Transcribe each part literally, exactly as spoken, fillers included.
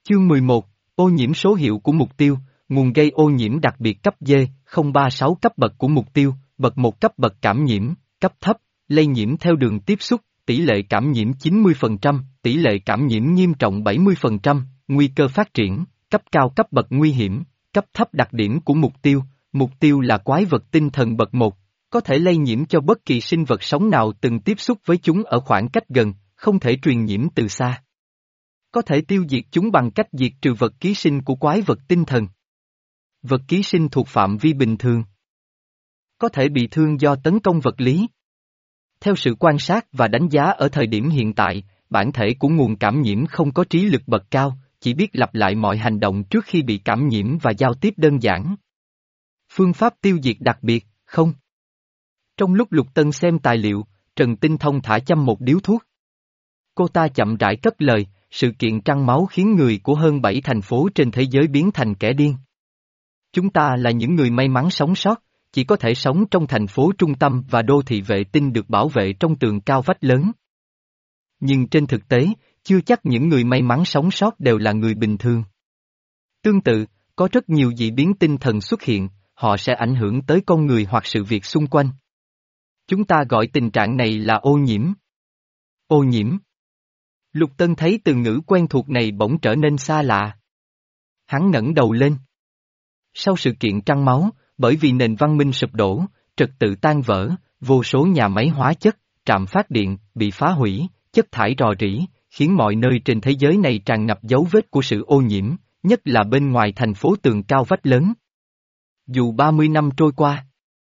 Chương mười một, ô nhiễm số hiệu của mục tiêu, nguồn gây ô nhiễm đặc biệt cấp D, không ba sáu cấp bậc của mục tiêu, bậc một cấp bậc cảm nhiễm, cấp thấp, lây nhiễm theo đường tiếp xúc, tỷ lệ cảm nhiễm chín mươi phần trăm, tỷ lệ cảm nhiễm nghiêm trọng bảy mươi phần trăm, nguy cơ phát triển, cấp cao cấp bậc nguy hiểm, cấp thấp đặc điểm của mục tiêu, mục tiêu là quái vật tinh thần bậc một, có thể lây nhiễm cho bất kỳ sinh vật sống nào từng tiếp xúc với chúng ở khoảng cách gần, không thể truyền nhiễm từ xa. Có thể tiêu diệt chúng bằng cách diệt trừ vật ký sinh của quái vật tinh thần. Vật ký sinh thuộc phạm vi bình thường. Có thể bị thương do tấn công vật lý. Theo sự quan sát và đánh giá ở thời điểm hiện tại, bản thể của nguồn cảm nhiễm không có trí lực bậc cao, chỉ biết lặp lại mọi hành động trước khi bị cảm nhiễm và giao tiếp đơn giản. Phương pháp tiêu diệt đặc biệt, không. Trong lúc Lục Tân xem tài liệu, Trần Tinh thông thả châm một điếu thuốc. Cô ta chậm rãi cất lời, sự kiện trăng máu khiến người của hơn bảy thành phố trên thế giới biến thành kẻ điên. Chúng ta là những người may mắn sống sót, chỉ có thể sống trong thành phố trung tâm và đô thị vệ tinh được bảo vệ trong tường cao vách lớn. Nhưng trên thực tế, chưa chắc những người may mắn sống sót đều là người bình thường. Tương tự, có rất nhiều dị biến tinh thần xuất hiện, họ sẽ ảnh hưởng tới con người hoặc sự việc xung quanh. Chúng ta gọi tình trạng này là ô nhiễm. Ô nhiễm. Lục Tân thấy từ ngữ quen thuộc này bỗng trở nên xa lạ. Hắn ngẩng đầu lên. Sau sự kiện trăng máu, bởi vì nền văn minh sụp đổ, trật tự tan vỡ, vô số nhà máy hóa chất, trạm phát điện, bị phá hủy, chất thải rò rỉ, khiến mọi nơi trên thế giới này tràn ngập dấu vết của sự ô nhiễm, nhất là bên ngoài thành phố tường cao vách lớn. Dù ba mươi năm trôi qua,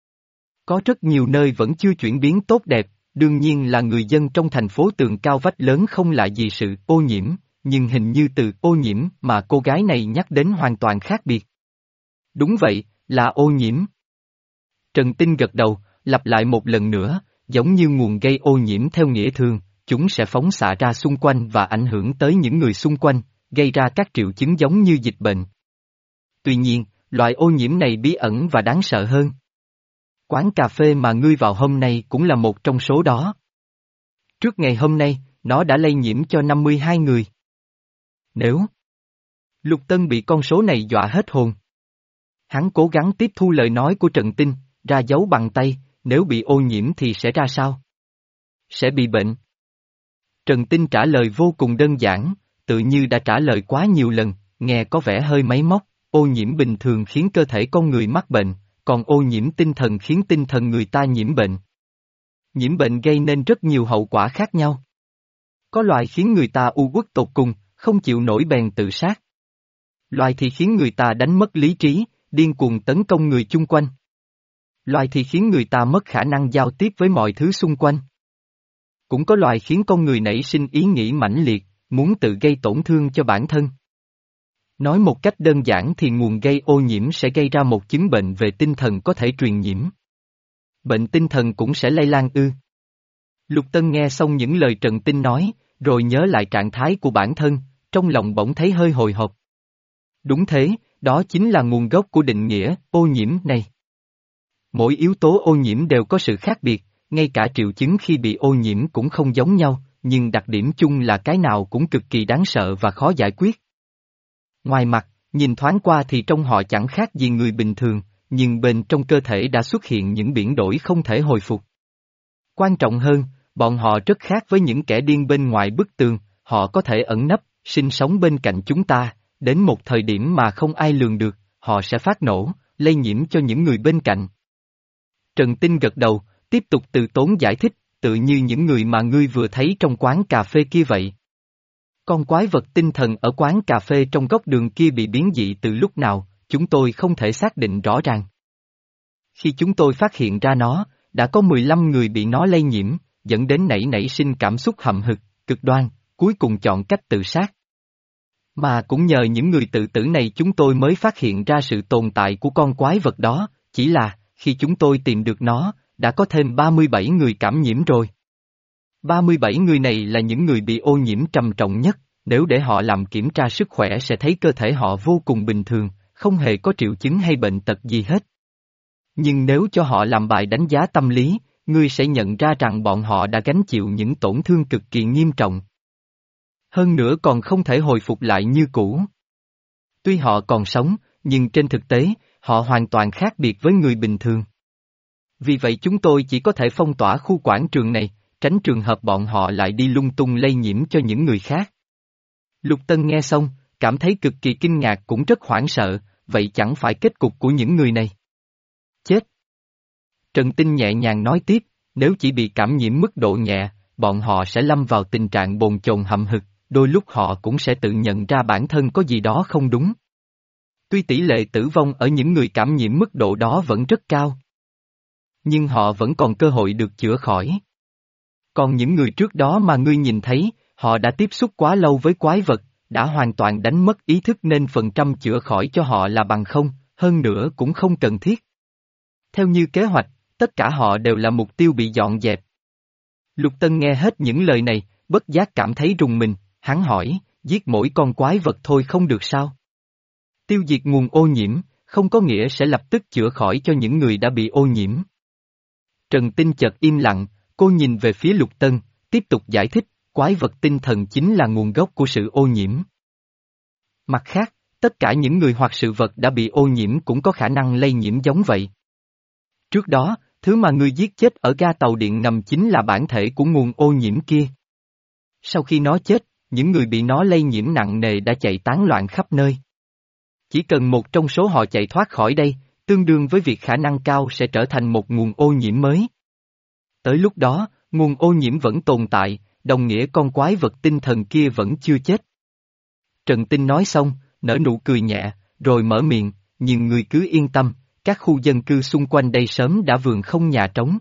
có rất nhiều nơi vẫn chưa chuyển biến tốt đẹp, đương nhiên là người dân trong thành phố tường cao vách lớn không lạ gì sự ô nhiễm, nhưng hình như từ ô nhiễm mà cô gái này nhắc đến hoàn toàn khác biệt. Đúng vậy, là ô nhiễm. Trần Tinh gật đầu, lặp lại một lần nữa, giống như nguồn gây ô nhiễm theo nghĩa thường, chúng sẽ phóng xạ ra xung quanh và ảnh hưởng tới những người xung quanh, gây ra các triệu chứng giống như dịch bệnh. Tuy nhiên, loại ô nhiễm này bí ẩn và đáng sợ hơn. Quán cà phê mà ngươi vào hôm nay cũng là một trong số đó. Trước ngày hôm nay, nó đã lây nhiễm cho năm mươi hai người. Nếu Lục Tân bị con số này dọa hết hồn. Hắn cố gắng tiếp thu lời nói của Trần Tinh, ra dấu bằng tay, nếu bị ô nhiễm thì sẽ ra sao? Sẽ bị bệnh. Trần Tinh trả lời vô cùng đơn giản, tự như đã trả lời quá nhiều lần, nghe có vẻ hơi máy móc, ô nhiễm bình thường khiến cơ thể con người mắc bệnh, còn ô nhiễm tinh thần khiến tinh thần người ta nhiễm bệnh. Nhiễm bệnh gây nên rất nhiều hậu quả khác nhau. Có loại khiến người ta u uất tột cùng, không chịu nổi bèn tự sát. Loại thì khiến người ta đánh mất lý trí, điên cuồng tấn công người chung quanh. Loại thì khiến người ta mất khả năng giao tiếp với mọi thứ xung quanh. Cũng có loại khiến con người nảy sinh ý nghĩ mãnh liệt, muốn tự gây tổn thương cho bản thân. Nói một cách đơn giản thì nguồn gây ô nhiễm sẽ gây ra một chứng bệnh về tinh thần có thể truyền nhiễm. Bệnh tinh thần cũng sẽ lây lan ư. Lục Tân nghe xong những lời Trần Tinh nói, rồi nhớ lại trạng thái của bản thân, trong lòng bỗng thấy hơi hồi hộp. Đúng thế, đó chính là nguồn gốc của định nghĩa ô nhiễm này. Mỗi yếu tố ô nhiễm đều có sự khác biệt, ngay cả triệu chứng khi bị ô nhiễm cũng không giống nhau, nhưng đặc điểm chung là cái nào cũng cực kỳ đáng sợ và khó giải quyết. Ngoài mặt, nhìn thoáng qua thì trông họ chẳng khác gì người bình thường, nhưng bên trong cơ thể đã xuất hiện những biển đổi không thể hồi phục. Quan trọng hơn, bọn họ rất khác với những kẻ điên bên ngoài bức tường, họ có thể ẩn nấp, sinh sống bên cạnh chúng ta, đến một thời điểm mà không ai lường được, họ sẽ phát nổ, lây nhiễm cho những người bên cạnh. Trần Tinh gật đầu, tiếp tục từ tốn giải thích, tự như những người mà ngươi vừa thấy trong quán cà phê kia vậy. Con quái vật tinh thần ở quán cà phê trong góc đường kia bị biến dị từ lúc nào, chúng tôi không thể xác định rõ ràng. Khi chúng tôi phát hiện ra nó, đã có mười lăm người bị nó lây nhiễm, dẫn đến nảy nảy sinh cảm xúc hậm hực, cực đoan, cuối cùng chọn cách tự sát. Mà cũng nhờ những người tự tử này chúng tôi mới phát hiện ra sự tồn tại của con quái vật đó, chỉ là, khi chúng tôi tìm được nó, đã có thêm ba mươi bảy người cảm nhiễm rồi. ba mươi bảy người này là những người bị ô nhiễm trầm trọng nhất, nếu để họ làm kiểm tra sức khỏe sẽ thấy cơ thể họ vô cùng bình thường, không hề có triệu chứng hay bệnh tật gì hết. Nhưng nếu cho họ làm bài đánh giá tâm lý, ngươi sẽ nhận ra rằng bọn họ đã gánh chịu những tổn thương cực kỳ nghiêm trọng. Hơn nữa còn không thể hồi phục lại như cũ. Tuy họ còn sống, nhưng trên thực tế, họ hoàn toàn khác biệt với người bình thường. Vì vậy chúng tôi chỉ có thể phong tỏa khu quảng trường này, tránh trường hợp bọn họ lại đi lung tung lây nhiễm cho những người khác. Lục Tân nghe xong, cảm thấy cực kỳ kinh ngạc cũng rất hoảng sợ, vậy chẳng phải kết cục của những người này. Chết! Trần Tinh nhẹ nhàng nói tiếp, nếu chỉ bị cảm nhiễm mức độ nhẹ, bọn họ sẽ lâm vào tình trạng bồn chồn hậm hực, đôi lúc họ cũng sẽ tự nhận ra bản thân có gì đó không đúng. Tuy tỷ lệ tử vong ở những người cảm nhiễm mức độ đó vẫn rất cao, nhưng họ vẫn còn cơ hội được chữa khỏi. Còn những người trước đó mà ngươi nhìn thấy, họ đã tiếp xúc quá lâu với quái vật, đã hoàn toàn đánh mất ý thức nên phần trăm chữa khỏi cho họ là bằng không, hơn nữa cũng không cần thiết. Theo như kế hoạch, tất cả họ đều là mục tiêu bị dọn dẹp. Lục Tân nghe hết những lời này, bất giác cảm thấy rùng mình, hắn hỏi, giết mỗi con quái vật thôi không được sao? Tiêu diệt nguồn ô nhiễm, không có nghĩa sẽ lập tức chữa khỏi cho những người đã bị ô nhiễm. Trần Tinh chợt im lặng, cô nhìn về phía Lục Tân, tiếp tục giải thích, quái vật tinh thần chính là nguồn gốc của sự ô nhiễm. Mặt khác, tất cả những người hoặc sự vật đã bị ô nhiễm cũng có khả năng lây nhiễm giống vậy. Trước đó, thứ mà ngươi giết chết ở ga tàu điện ngầm chính là bản thể của nguồn ô nhiễm kia. Sau khi nó chết, những người bị nó lây nhiễm nặng nề đã chạy tán loạn khắp nơi. Chỉ cần một trong số họ chạy thoát khỏi đây, tương đương với việc khả năng cao sẽ trở thành một nguồn ô nhiễm mới. Tới lúc đó, nguồn ô nhiễm vẫn tồn tại, đồng nghĩa con quái vật tinh thần kia vẫn chưa chết. Trần Tinh nói xong, nở nụ cười nhẹ, rồi mở miệng, nhưng người cứ yên tâm, các khu dân cư xung quanh đây sớm đã vườn không nhà trống.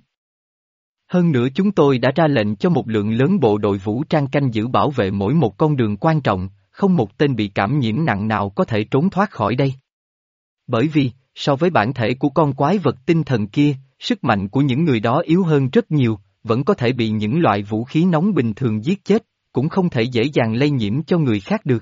Hơn nữa chúng tôi đã ra lệnh cho một lượng lớn bộ đội vũ trang canh giữ bảo vệ mỗi một con đường quan trọng, không một tên bị cảm nhiễm nặng nào có thể trốn thoát khỏi đây. Bởi vì, so với bản thể của con quái vật tinh thần kia, sức mạnh của những người đó yếu hơn rất nhiều, vẫn có thể bị những loại vũ khí nóng bình thường giết chết, cũng không thể dễ dàng lây nhiễm cho người khác được.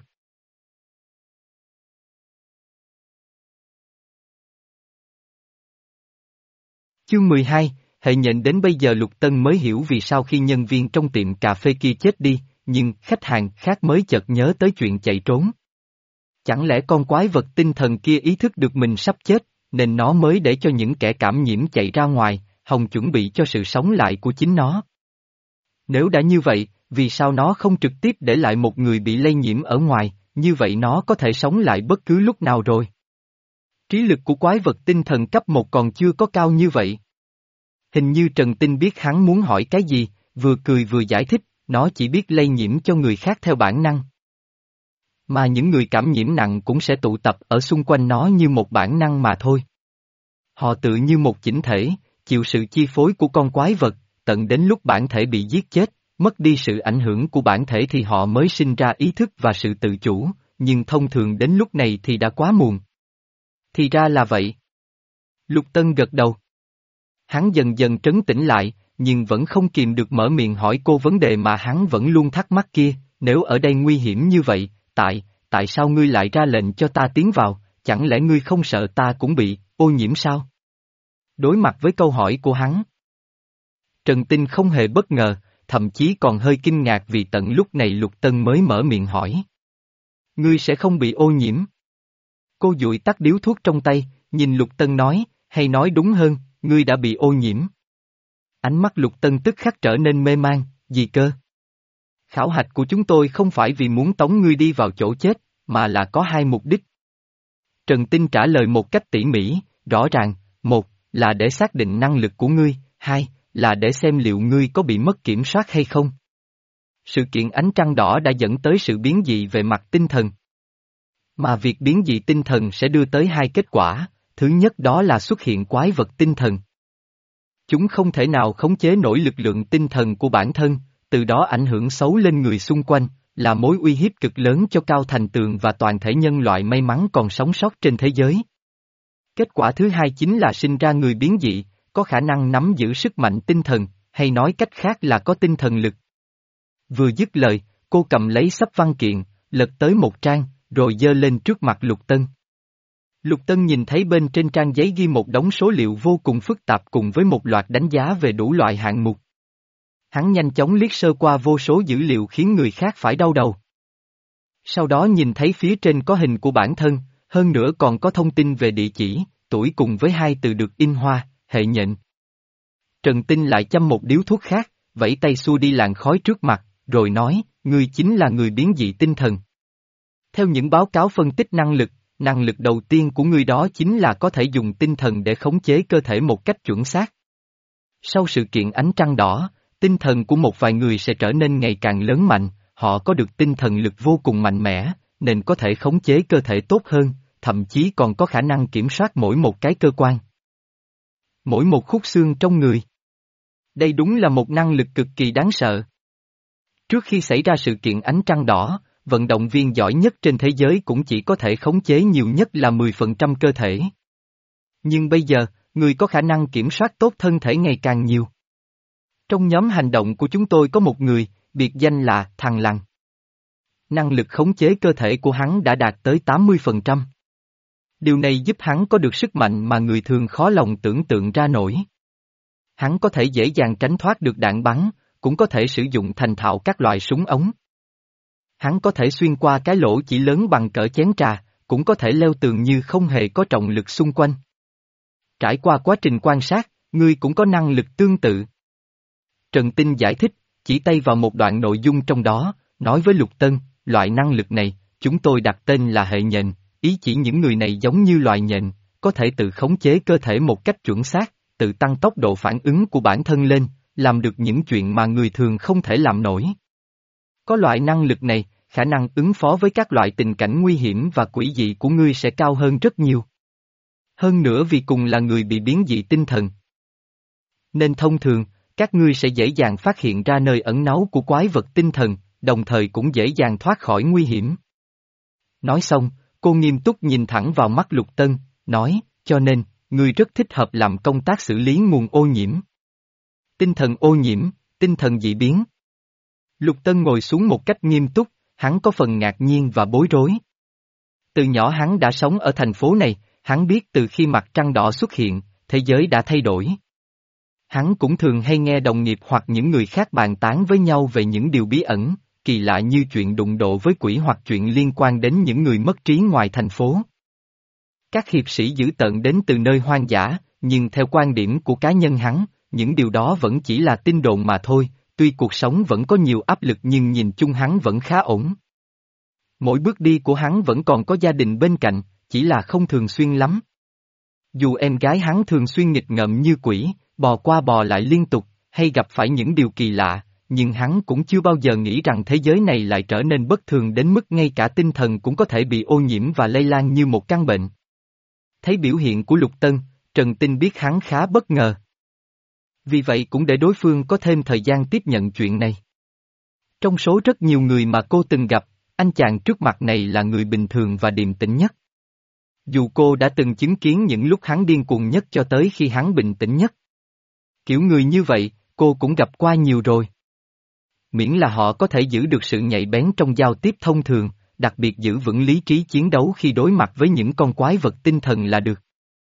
Chương mười hai, hệ nhện đến bây giờ Lục Tân mới hiểu vì sao khi nhân viên trong tiệm cà phê kia chết đi, nhưng khách hàng khác mới chợt nhớ tới chuyện chạy trốn. Chẳng lẽ con quái vật tinh thần kia ý thức được mình sắp chết, nên nó mới để cho những kẻ cảm nhiễm chạy ra ngoài, hòng chuẩn bị cho sự sống lại của chính nó. Nếu đã như vậy, vì sao nó không trực tiếp để lại một người bị lây nhiễm ở ngoài, như vậy nó có thể sống lại bất cứ lúc nào rồi. Trí lực của quái vật tinh thần cấp một còn chưa có cao như vậy. Hình như Trần Tinh biết hắn muốn hỏi cái gì, vừa cười vừa giải thích, nó chỉ biết lây nhiễm cho người khác theo bản năng. Mà những người cảm nhiễm nặng cũng sẽ tụ tập ở xung quanh nó như một bản năng mà thôi. Họ tự như một chỉnh thể, chịu sự chi phối của con quái vật, tận đến lúc bản thể bị giết chết, mất đi sự ảnh hưởng của bản thể thì họ mới sinh ra ý thức và sự tự chủ, nhưng thông thường đến lúc này thì đã quá muộn. Thì ra là vậy. Lục Tân gật đầu. Hắn dần dần trấn tĩnh lại, nhưng vẫn không kìm được mở miệng hỏi cô vấn đề mà hắn vẫn luôn thắc mắc kia, nếu ở đây nguy hiểm như vậy, tại, tại sao ngươi lại ra lệnh cho ta tiến vào, chẳng lẽ ngươi không sợ ta cũng bị ô nhiễm sao? Đối mặt với câu hỏi của hắn, Trần Tinh không hề bất ngờ, thậm chí còn hơi kinh ngạc vì tận lúc này Lục Tân mới mở miệng hỏi. Ngươi sẽ không bị ô nhiễm. Cô dụi tắt điếu thuốc trong tay, nhìn Lục Tân nói, hay nói đúng hơn, ngươi đã bị ô nhiễm. Ánh mắt Lục Tân tức khắc trở nên mê man, gì cơ? Khảo hạch của chúng tôi không phải vì muốn tống ngươi đi vào chỗ chết, mà là có hai mục đích. Trần Tinh trả lời một cách tỉ mỉ, rõ ràng, một, là để xác định năng lực của ngươi, hai, là để xem liệu ngươi có bị mất kiểm soát hay không. Sự kiện ánh trăng đỏ đã dẫn tới sự biến dị về mặt tinh thần. Mà việc biến dị tinh thần sẽ đưa tới hai kết quả, thứ nhất đó là xuất hiện quái vật tinh thần. Chúng không thể nào khống chế nổi lực lượng tinh thần của bản thân, từ đó ảnh hưởng xấu lên người xung quanh, là mối uy hiếp cực lớn cho Cao Thành Tường và toàn thể nhân loại may mắn còn sống sót trên thế giới. Kết quả thứ hai chính là sinh ra người biến dị, có khả năng nắm giữ sức mạnh tinh thần, hay nói cách khác là có tinh thần lực. Vừa dứt lời, cô cầm lấy sắp văn kiện, lật tới một trang, rồi giơ lên trước mặt Lục Tân. Lục Tân nhìn thấy bên trên trang giấy ghi một đống số liệu vô cùng phức tạp cùng với một loạt đánh giá về đủ loại hạng mục. Hắn nhanh chóng liếc sơ qua vô số dữ liệu khiến người khác phải đau đầu. Sau đó nhìn thấy phía trên có hình của bản thân, hơn nữa còn có thông tin về địa chỉ, tuổi cùng với hai từ được in hoa, hệ nhện. Trần Tinh lại châm một điếu thuốc khác, vẫy tay xua đi làn khói trước mặt, rồi nói, ngươi chính là người biến dị tinh thần. Theo những báo cáo phân tích năng lực, năng lực đầu tiên của ngươi đó chính là có thể dùng tinh thần để khống chế cơ thể một cách chuẩn xác. Sau sự kiện ánh trăng đỏ, tinh thần của một vài người sẽ trở nên ngày càng lớn mạnh, họ có được tinh thần lực vô cùng mạnh mẽ, nên có thể khống chế cơ thể tốt hơn, thậm chí còn có khả năng kiểm soát mỗi một cái cơ quan. Mỗi một khúc xương trong người. Đây đúng là một năng lực cực kỳ đáng sợ. Trước khi xảy ra sự kiện ánh trăng đỏ, vận động viên giỏi nhất trên thế giới cũng chỉ có thể khống chế nhiều nhất là mười phần trăm cơ thể. Nhưng bây giờ, người có khả năng kiểm soát tốt thân thể ngày càng nhiều. Trong nhóm hành động của chúng tôi có một người, biệt danh là Thằng Lằn. Năng lực khống chế cơ thể của hắn đã đạt tới tám mươi phần trăm. Điều này giúp hắn có được sức mạnh mà người thường khó lòng tưởng tượng ra nổi. Hắn có thể dễ dàng tránh thoát được đạn bắn, cũng có thể sử dụng thành thạo các loại súng ống. Hắn có thể xuyên qua cái lỗ chỉ lớn bằng cỡ chén trà, cũng có thể leo tường như không hề có trọng lực xung quanh. Trải qua quá trình quan sát, ngươi cũng có năng lực tương tự. Trần Tinh giải thích, chỉ tay vào một đoạn nội dung trong đó, nói với Lục Tân, loại năng lực này, chúng tôi đặt tên là hệ nhện, ý chỉ những người này giống như loài nhện, có thể tự khống chế cơ thể một cách chuẩn xác, tự tăng tốc độ phản ứng của bản thân lên, làm được những chuyện mà người thường không thể làm nổi. Có loại năng lực này, khả năng ứng phó với các loại tình cảnh nguy hiểm và quỷ dị của ngươi sẽ cao hơn rất nhiều. Hơn nữa vì cùng là người bị biến dị tinh thần. Nên thông thường, các ngươi sẽ dễ dàng phát hiện ra nơi ẩn náu của quái vật tinh thần, đồng thời cũng dễ dàng thoát khỏi nguy hiểm. Nói xong, cô nghiêm túc nhìn thẳng vào mắt Lục Tân, nói, cho nên, ngươi rất thích hợp làm công tác xử lý nguồn ô nhiễm. Tinh thần ô nhiễm, tinh thần dị biến. Lục Tân ngồi xuống một cách nghiêm túc, hắn có phần ngạc nhiên và bối rối. Từ nhỏ hắn đã sống ở thành phố này, hắn biết từ khi mặt trăng đỏ xuất hiện, thế giới đã thay đổi. Hắn cũng thường hay nghe đồng nghiệp hoặc những người khác bàn tán với nhau về những điều bí ẩn, kỳ lạ như chuyện đụng độ với quỷ hoặc chuyện liên quan đến những người mất trí ngoài thành phố. Các hiệp sĩ dữ tợn đến từ nơi hoang dã, nhưng theo quan điểm của cá nhân hắn, những điều đó vẫn chỉ là tin đồn mà thôi, tuy cuộc sống vẫn có nhiều áp lực nhưng nhìn chung hắn vẫn khá ổn. Mỗi bước đi của hắn vẫn còn có gia đình bên cạnh, chỉ là không thường xuyên lắm. Dù em gái hắn thường xuyên nghịch ngợm như quỷ, bò qua bò lại liên tục, hay gặp phải những điều kỳ lạ, nhưng hắn cũng chưa bao giờ nghĩ rằng thế giới này lại trở nên bất thường đến mức ngay cả tinh thần cũng có thể bị ô nhiễm và lây lan như một căn bệnh. Thấy biểu hiện của Lục Tân, Trần Tinh biết hắn khá bất ngờ. Vì vậy cũng để đối phương có thêm thời gian tiếp nhận chuyện này. Trong số rất nhiều người mà cô từng gặp, anh chàng trước mặt này là người bình thường và điềm tĩnh nhất. Dù cô đã từng chứng kiến những lúc hắn điên cuồng nhất cho tới khi hắn bình tĩnh nhất. Kiểu người như vậy, cô cũng gặp qua nhiều rồi. Miễn là họ có thể giữ được sự nhạy bén trong giao tiếp thông thường, đặc biệt giữ vững lý trí chiến đấu khi đối mặt với những con quái vật tinh thần là được.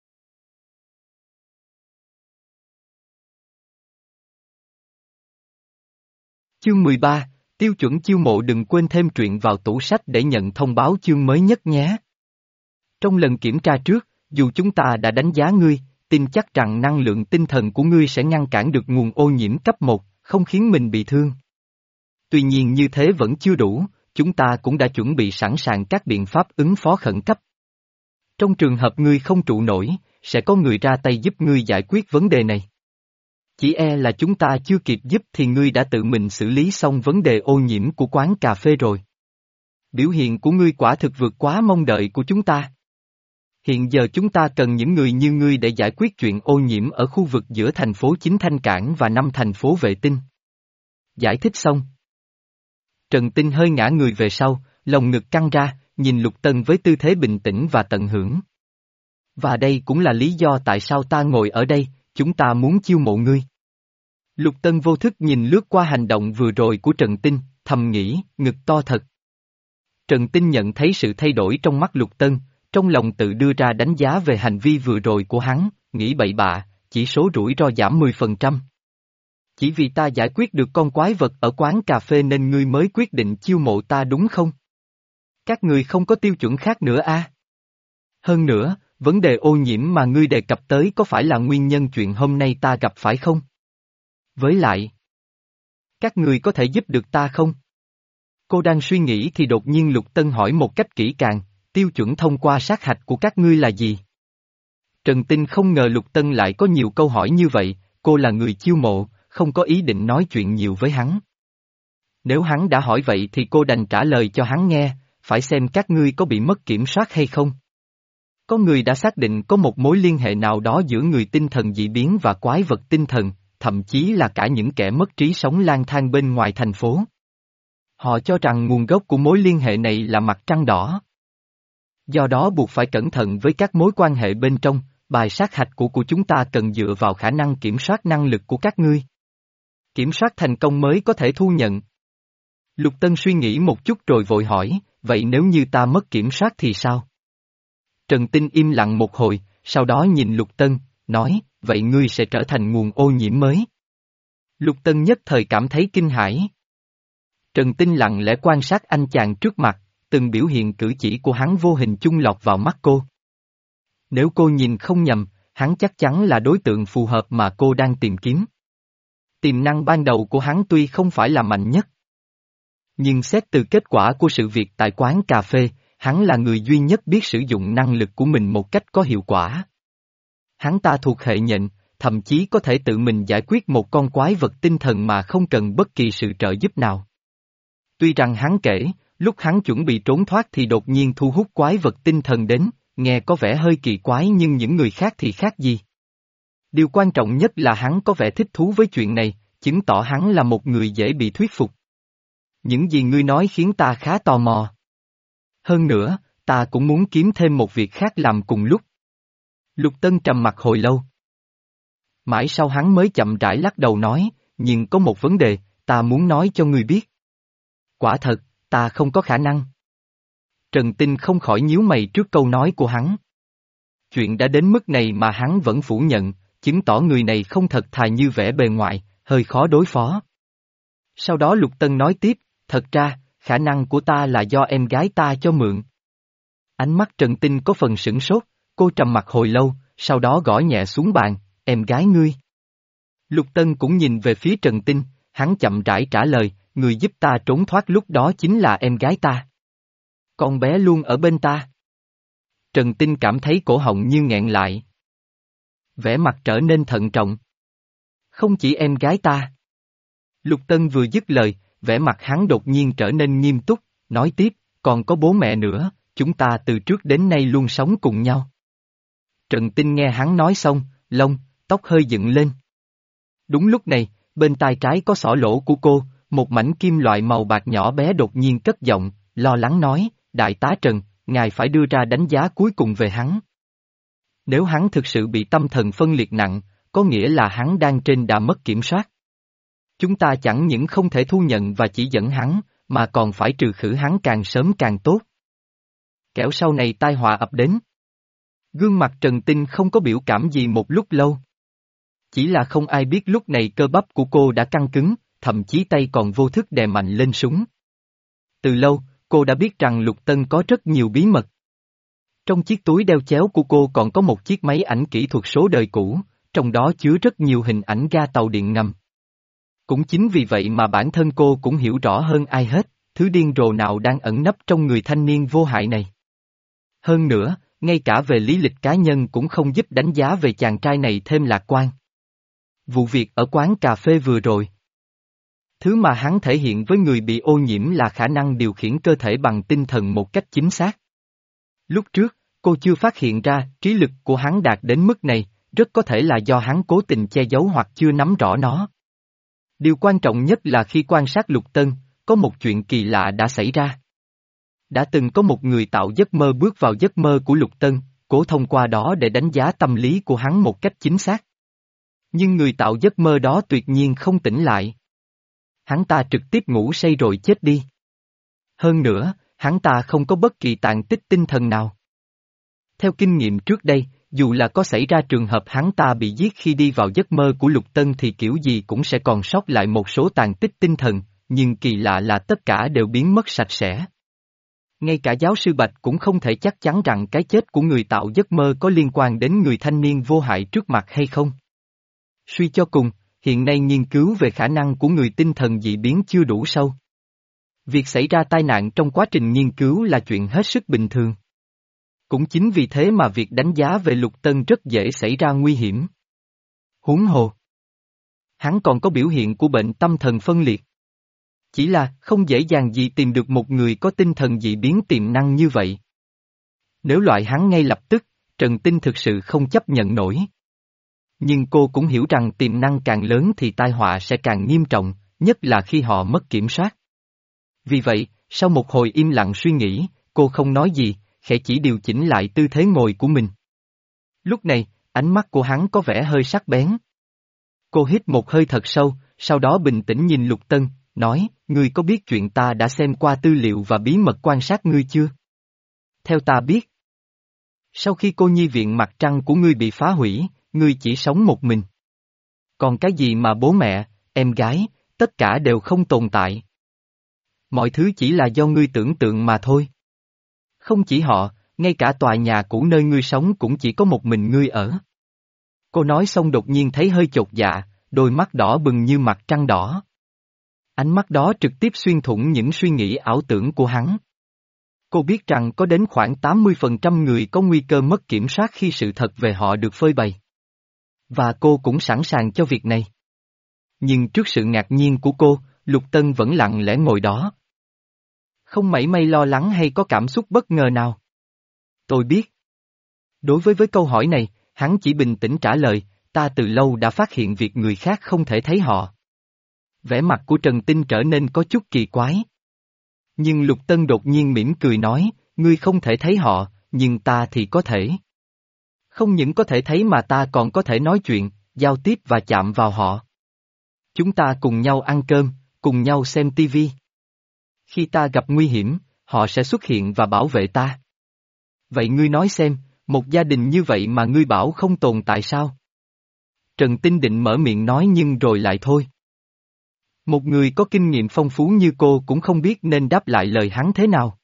Chương mười ba, tiêu chuẩn chiêu mộ. Đừng quên thêm truyện vào tủ sách để nhận thông báo chương mới nhất nhé. Trong lần kiểm tra trước, dù chúng ta đã đánh giá ngươi, tin chắc rằng năng lượng tinh thần của ngươi sẽ ngăn cản được nguồn ô nhiễm cấp một, không khiến mình bị thương. Tuy nhiên như thế vẫn chưa đủ, chúng ta cũng đã chuẩn bị sẵn sàng các biện pháp ứng phó khẩn cấp. Trong trường hợp ngươi không trụ nổi, sẽ có người ra tay giúp ngươi giải quyết vấn đề này. Chỉ e là chúng ta chưa kịp giúp thì ngươi đã tự mình xử lý xong vấn đề ô nhiễm của quán cà phê rồi. Biểu hiện của ngươi quả thực vượt quá mong đợi của chúng ta. Hiện giờ chúng ta cần những người như ngươi để giải quyết chuyện ô nhiễm ở khu vực giữa thành phố Chính Thanh Cảng và năm thành phố vệ tinh. Giải thích xong. Trần Tinh hơi ngã người về sau, lồng ngực căng ra, nhìn Lục Tân với tư thế bình tĩnh và tận hưởng. Và đây cũng là lý do tại sao ta ngồi ở đây, chúng ta muốn chiêu mộ ngươi. Lục Tân vô thức nhìn lướt qua hành động vừa rồi của Trần Tinh, thầm nghĩ, ngực to thật. Trần Tinh nhận thấy sự thay đổi trong mắt Lục Tân, trong lòng tự đưa ra đánh giá về hành vi vừa rồi của hắn, nghĩ bậy bạ, chỉ số rủi ro giảm mười phần trăm. Chỉ vì ta giải quyết được con quái vật ở quán cà phê nên ngươi mới quyết định chiêu mộ ta đúng không? Các ngươi không có tiêu chuẩn khác nữa à? Hơn nữa, vấn đề ô nhiễm mà ngươi đề cập tới có phải là nguyên nhân chuyện hôm nay ta gặp phải không? Với lại, các ngươi có thể giúp được ta không? Cô đang suy nghĩ thì đột nhiên Lục Tân hỏi một cách kỹ càng, tiêu chuẩn thông qua sát hạch của các ngươi là gì? Trần Tinh không ngờ Lục Tân lại có nhiều câu hỏi như vậy, cô là người chiêu mộ, không có ý định nói chuyện nhiều với hắn. Nếu hắn đã hỏi vậy thì cô đành trả lời cho hắn nghe, phải xem các ngươi có bị mất kiểm soát hay không. Có người đã xác định có một mối liên hệ nào đó giữa người tinh thần dị biến và quái vật tinh thần, thậm chí là cả những kẻ mất trí sống lang thang bên ngoài thành phố. Họ cho rằng nguồn gốc của mối liên hệ này là mặt trăng đỏ. Do đó buộc phải cẩn thận với các mối quan hệ bên trong, bài sát hạch của của chúng ta cần dựa vào khả năng kiểm soát năng lực của các ngươi. Kiểm soát thành công mới có thể thu nhận. Lục Tân suy nghĩ một chút rồi vội hỏi, vậy nếu như ta mất kiểm soát thì sao? Trần Tinh im lặng một hồi, sau đó nhìn Lục Tân, nói, vậy ngươi sẽ trở thành nguồn ô nhiễm mới. Lục Tân nhất thời cảm thấy kinh hãi. Trần Tinh lặng lẽ quan sát anh chàng trước mặt, từng biểu hiện cử chỉ của hắn vô hình chung lọt vào mắt cô. Nếu cô nhìn không nhầm, hắn chắc chắn là đối tượng phù hợp mà cô đang tìm kiếm. Tiềm năng ban đầu của hắn tuy không phải là mạnh nhất. Nhưng xét từ kết quả của sự việc tại quán cà phê, hắn là người duy nhất biết sử dụng năng lực của mình một cách có hiệu quả. Hắn ta thuộc hệ nhện, thậm chí có thể tự mình giải quyết một con quái vật tinh thần mà không cần bất kỳ sự trợ giúp nào. Tuy rằng hắn kể, lúc hắn chuẩn bị trốn thoát thì đột nhiên thu hút quái vật tinh thần đến, nghe có vẻ hơi kỳ quái nhưng những người khác thì khác gì. Điều quan trọng nhất là hắn có vẻ thích thú với chuyện này, chứng tỏ hắn là một người dễ bị thuyết phục. Những gì ngươi nói khiến ta khá tò mò. Hơn nữa, ta cũng muốn kiếm thêm một việc khác làm cùng lúc. Lục Tân trầm mặt hồi lâu. Mãi sau hắn mới chậm rãi lắc đầu nói, nhưng có một vấn đề, ta muốn nói cho ngươi biết. Quả thật, ta không có khả năng. Trần Tinh không khỏi nhíu mày trước câu nói của hắn. Chuyện đã đến mức này mà hắn vẫn phủ nhận, chứng tỏ người này không thật thà như vẻ bề ngoài, hơi khó đối phó. Sau đó Lục Tân nói tiếp, thật ra, khả năng của ta là do em gái ta cho mượn. Ánh mắt Trần Tinh có phần sửng sốt, cô trầm mặt hồi lâu, sau đó gõ nhẹ xuống bàn, em gái ngươi. Lục Tân cũng nhìn về phía Trần Tinh, hắn chậm rãi trả lời, người giúp ta trốn thoát lúc đó chính là em gái ta. Con bé luôn ở bên ta. Trần Tinh cảm thấy cổ họng như nghẹn lại. Vẻ mặt trở nên thận trọng. Không chỉ em gái ta. Lục Tân vừa dứt lời, vẻ mặt hắn đột nhiên trở nên nghiêm túc, nói tiếp, còn có bố mẹ nữa, chúng ta từ trước đến nay luôn sống cùng nhau. Trần Tinh nghe hắn nói xong, lông, tóc hơi dựng lên. Đúng lúc này, bên tai trái có xỏ lỗ của cô, một mảnh kim loại màu bạc nhỏ bé đột nhiên cất giọng, lo lắng nói, Đại tá Trần, ngài phải đưa ra đánh giá cuối cùng về hắn. Nếu hắn thực sự bị tâm thần phân liệt nặng, có nghĩa là hắn đang trên đà mất kiểm soát. Chúng ta chẳng những không thể thu nhận và chỉ dẫn hắn, mà còn phải trừ khử hắn càng sớm càng tốt. Kẻo sau này tai họa ập đến. Gương mặt Trần Tinh không có biểu cảm gì một lúc lâu. Chỉ là không ai biết lúc này cơ bắp của cô đã căng cứng, thậm chí tay còn vô thức đè mạnh lên súng. Từ lâu, cô đã biết rằng Lục Tân có rất nhiều bí mật. Trong chiếc túi đeo chéo của cô còn có một chiếc máy ảnh kỹ thuật số đời cũ, trong đó chứa rất nhiều hình ảnh ga tàu điện ngầm. Cũng chính vì vậy mà bản thân cô cũng hiểu rõ hơn ai hết, thứ điên rồ nào đang ẩn nấp trong người thanh niên vô hại này. Hơn nữa, ngay cả về lý lịch cá nhân cũng không giúp đánh giá về chàng trai này thêm lạc quan. Vụ việc ở quán cà phê vừa rồi. Thứ mà hắn thể hiện với người bị ô nhiễm là khả năng điều khiển cơ thể bằng tinh thần một cách chính xác. Lúc trước, cô chưa phát hiện ra trí lực của hắn đạt đến mức này, rất có thể là do hắn cố tình che giấu hoặc chưa nắm rõ nó. Điều quan trọng nhất là khi quan sát Lục Tân, có một chuyện kỳ lạ đã xảy ra. Đã từng có một người tạo giấc mơ bước vào giấc mơ của Lục Tân, cố thông qua đó để đánh giá tâm lý của hắn một cách chính xác. Nhưng người tạo giấc mơ đó tuyệt nhiên không tỉnh lại. Hắn ta trực tiếp ngủ say rồi chết đi. Hơn nữa, hắn ta không có bất kỳ tàn tích tinh thần nào. Theo kinh nghiệm trước đây, dù là có xảy ra trường hợp hắn ta bị giết khi đi vào giấc mơ của Lục Tân thì kiểu gì cũng sẽ còn sót lại một số tàn tích tinh thần, nhưng kỳ lạ là tất cả đều biến mất sạch sẽ. Ngay cả giáo sư Bạch cũng không thể chắc chắn rằng cái chết của người tạo giấc mơ có liên quan đến người thanh niên vô hại trước mặt hay không. Suy cho cùng, hiện nay nghiên cứu về khả năng của người tinh thần dị biến chưa đủ sâu. Việc xảy ra tai nạn trong quá trình nghiên cứu là chuyện hết sức bình thường. Cũng chính vì thế mà việc đánh giá về Lục Tân rất dễ xảy ra nguy hiểm. Huống hồ, hắn còn có biểu hiện của bệnh tâm thần phân liệt. Chỉ là không dễ dàng gì tìm được một người có tinh thần dị biến tiềm năng như vậy. Nếu loại hắn ngay lập tức, Trần Tinh thực sự không chấp nhận nổi. Nhưng cô cũng hiểu rằng tiềm năng càng lớn thì tai họa sẽ càng nghiêm trọng, nhất là khi họ mất kiểm soát. Vì vậy, sau một hồi im lặng suy nghĩ, cô không nói gì, khẽ chỉ điều chỉnh lại tư thế ngồi của mình. Lúc này, ánh mắt của hắn có vẻ hơi sắc bén. Cô hít một hơi thật sâu, sau đó bình tĩnh nhìn Lục Tân, nói, ngươi có biết chuyện ta đã xem qua tư liệu và bí mật quan sát ngươi chưa? Theo ta biết, sau khi cô nhi viện mặt trăng của ngươi bị phá hủy, ngươi chỉ sống một mình. Còn cái gì mà bố mẹ, em gái, tất cả đều không tồn tại. Mọi thứ chỉ là do ngươi tưởng tượng mà thôi. Không chỉ họ, ngay cả tòa nhà cũ nơi ngươi sống cũng chỉ có một mình ngươi ở. Cô nói xong đột nhiên thấy hơi chột dạ, đôi mắt đỏ bừng như mặt trăng đỏ. Ánh mắt đó trực tiếp xuyên thủng những suy nghĩ ảo tưởng của hắn. Cô biết rằng có đến khoảng tám mươi phần trăm người có nguy cơ mất kiểm soát khi sự thật về họ được phơi bày. Và cô cũng sẵn sàng cho việc này. Nhưng trước sự ngạc nhiên của cô, Lục Tân vẫn lặng lẽ ngồi đó. Không mảy may lo lắng hay có cảm xúc bất ngờ nào. Tôi biết. Đối với với câu hỏi này, hắn chỉ bình tĩnh trả lời, ta từ lâu đã phát hiện việc người khác không thể thấy họ. Vẻ mặt của Trần Tinh trở nên có chút kỳ quái. Nhưng Lục Tân đột nhiên mỉm cười nói, ngươi không thể thấy họ, nhưng ta thì có thể. Không những có thể thấy mà ta còn có thể nói chuyện, giao tiếp và chạm vào họ. Chúng ta cùng nhau ăn cơm, cùng nhau xem tivi. Khi ta gặp nguy hiểm, họ sẽ xuất hiện và bảo vệ ta. Vậy ngươi nói xem, một gia đình như vậy mà ngươi bảo không tồn tại sao? Trần Tinh định mở miệng nói nhưng rồi lại thôi. Một người có kinh nghiệm phong phú như cô cũng không biết nên đáp lại lời hắn thế nào.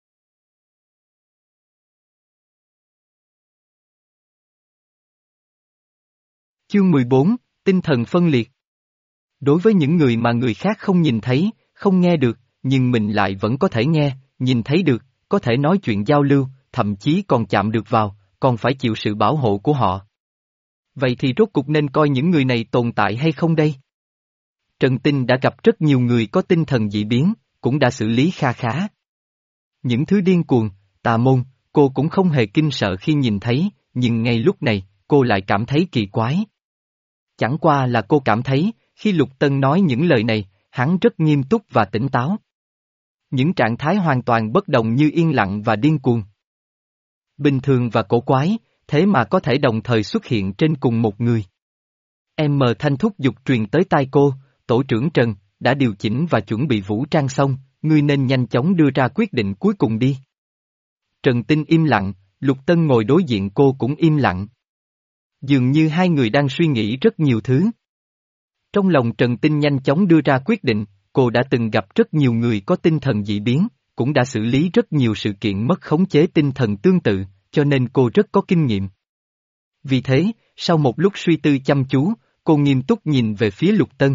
Chương mười bốn, Tinh thần phân liệt. Đối với những người mà người khác không nhìn thấy, không nghe được, nhưng mình lại vẫn có thể nghe, nhìn thấy được, có thể nói chuyện giao lưu, thậm chí còn chạm được vào, còn phải chịu sự bảo hộ của họ. Vậy thì rốt cục nên coi những người này tồn tại hay không đây? Trần Tinh đã gặp rất nhiều người có tinh thần dị biến, cũng đã xử lý kha khá. Những thứ điên cuồng, tà môn, cô cũng không hề kinh sợ khi nhìn thấy, nhưng ngay lúc này, cô lại cảm thấy kỳ quái. Chẳng qua là cô cảm thấy, khi Lục Tân nói những lời này, hắn rất nghiêm túc và tỉnh táo. Những trạng thái hoàn toàn bất đồng như yên lặng và điên cuồng. Bình thường và cổ quái, thế mà có thể đồng thời xuất hiện trên cùng một người. Em mờ thanh thúc giục truyền tới tai cô, tổ trưởng Trần, đã điều chỉnh và chuẩn bị vũ trang xong, ngươi nên nhanh chóng đưa ra quyết định cuối cùng đi. Trần Tinh im lặng, Lục Tân ngồi đối diện cô cũng im lặng. Dường như hai người đang suy nghĩ rất nhiều thứ. Trong lòng Trần Tinh nhanh chóng đưa ra quyết định, cô đã từng gặp rất nhiều người có tinh thần dị biến, cũng đã xử lý rất nhiều sự kiện mất khống chế tinh thần tương tự, cho nên cô rất có kinh nghiệm. Vì thế, sau một lúc suy tư chăm chú, cô nghiêm túc nhìn về phía Lục Tân.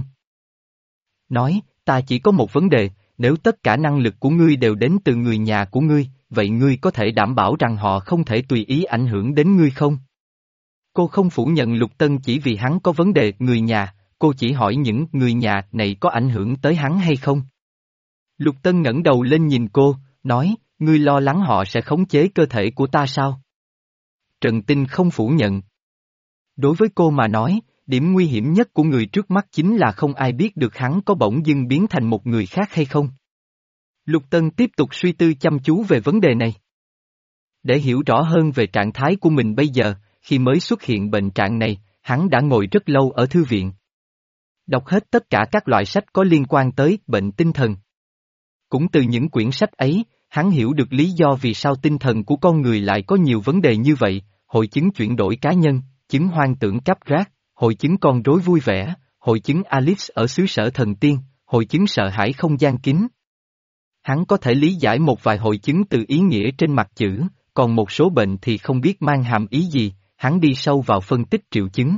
Nói, ta chỉ có một vấn đề, nếu tất cả năng lực của ngươi đều đến từ người nhà của ngươi, vậy ngươi có thể đảm bảo rằng họ không thể tùy ý ảnh hưởng đến ngươi không? Cô không phủ nhận Lục Tân chỉ vì hắn có vấn đề người nhà, cô chỉ hỏi những người nhà này có ảnh hưởng tới hắn hay không? Lục Tân ngẩng đầu lên nhìn cô, nói, ngươi lo lắng họ sẽ khống chế cơ thể của ta sao? Trần Tinh không phủ nhận. Đối với cô mà nói, điểm nguy hiểm nhất của người trước mắt chính là không ai biết được hắn có bỗng dưng biến thành một người khác hay không. Lục Tân tiếp tục suy tư chăm chú về vấn đề này. Để hiểu rõ hơn về trạng thái của mình bây giờ, khi mới xuất hiện bệnh trạng này, hắn đã ngồi rất lâu ở thư viện. Đọc hết tất cả các loại sách có liên quan tới bệnh tinh thần. Cũng từ những quyển sách ấy, hắn hiểu được lý do vì sao tinh thần của con người lại có nhiều vấn đề như vậy, hội chứng chuyển đổi cá nhân, chứng hoang tưởng cáp rác, hội chứng con rối vui vẻ, hội chứng Alice ở xứ sở thần tiên, hội chứng sợ hãi không gian kín. Hắn có thể lý giải một vài hội chứng từ ý nghĩa trên mặt chữ, còn một số bệnh thì không biết mang hàm ý gì, hắn đi sâu vào phân tích triệu chứng.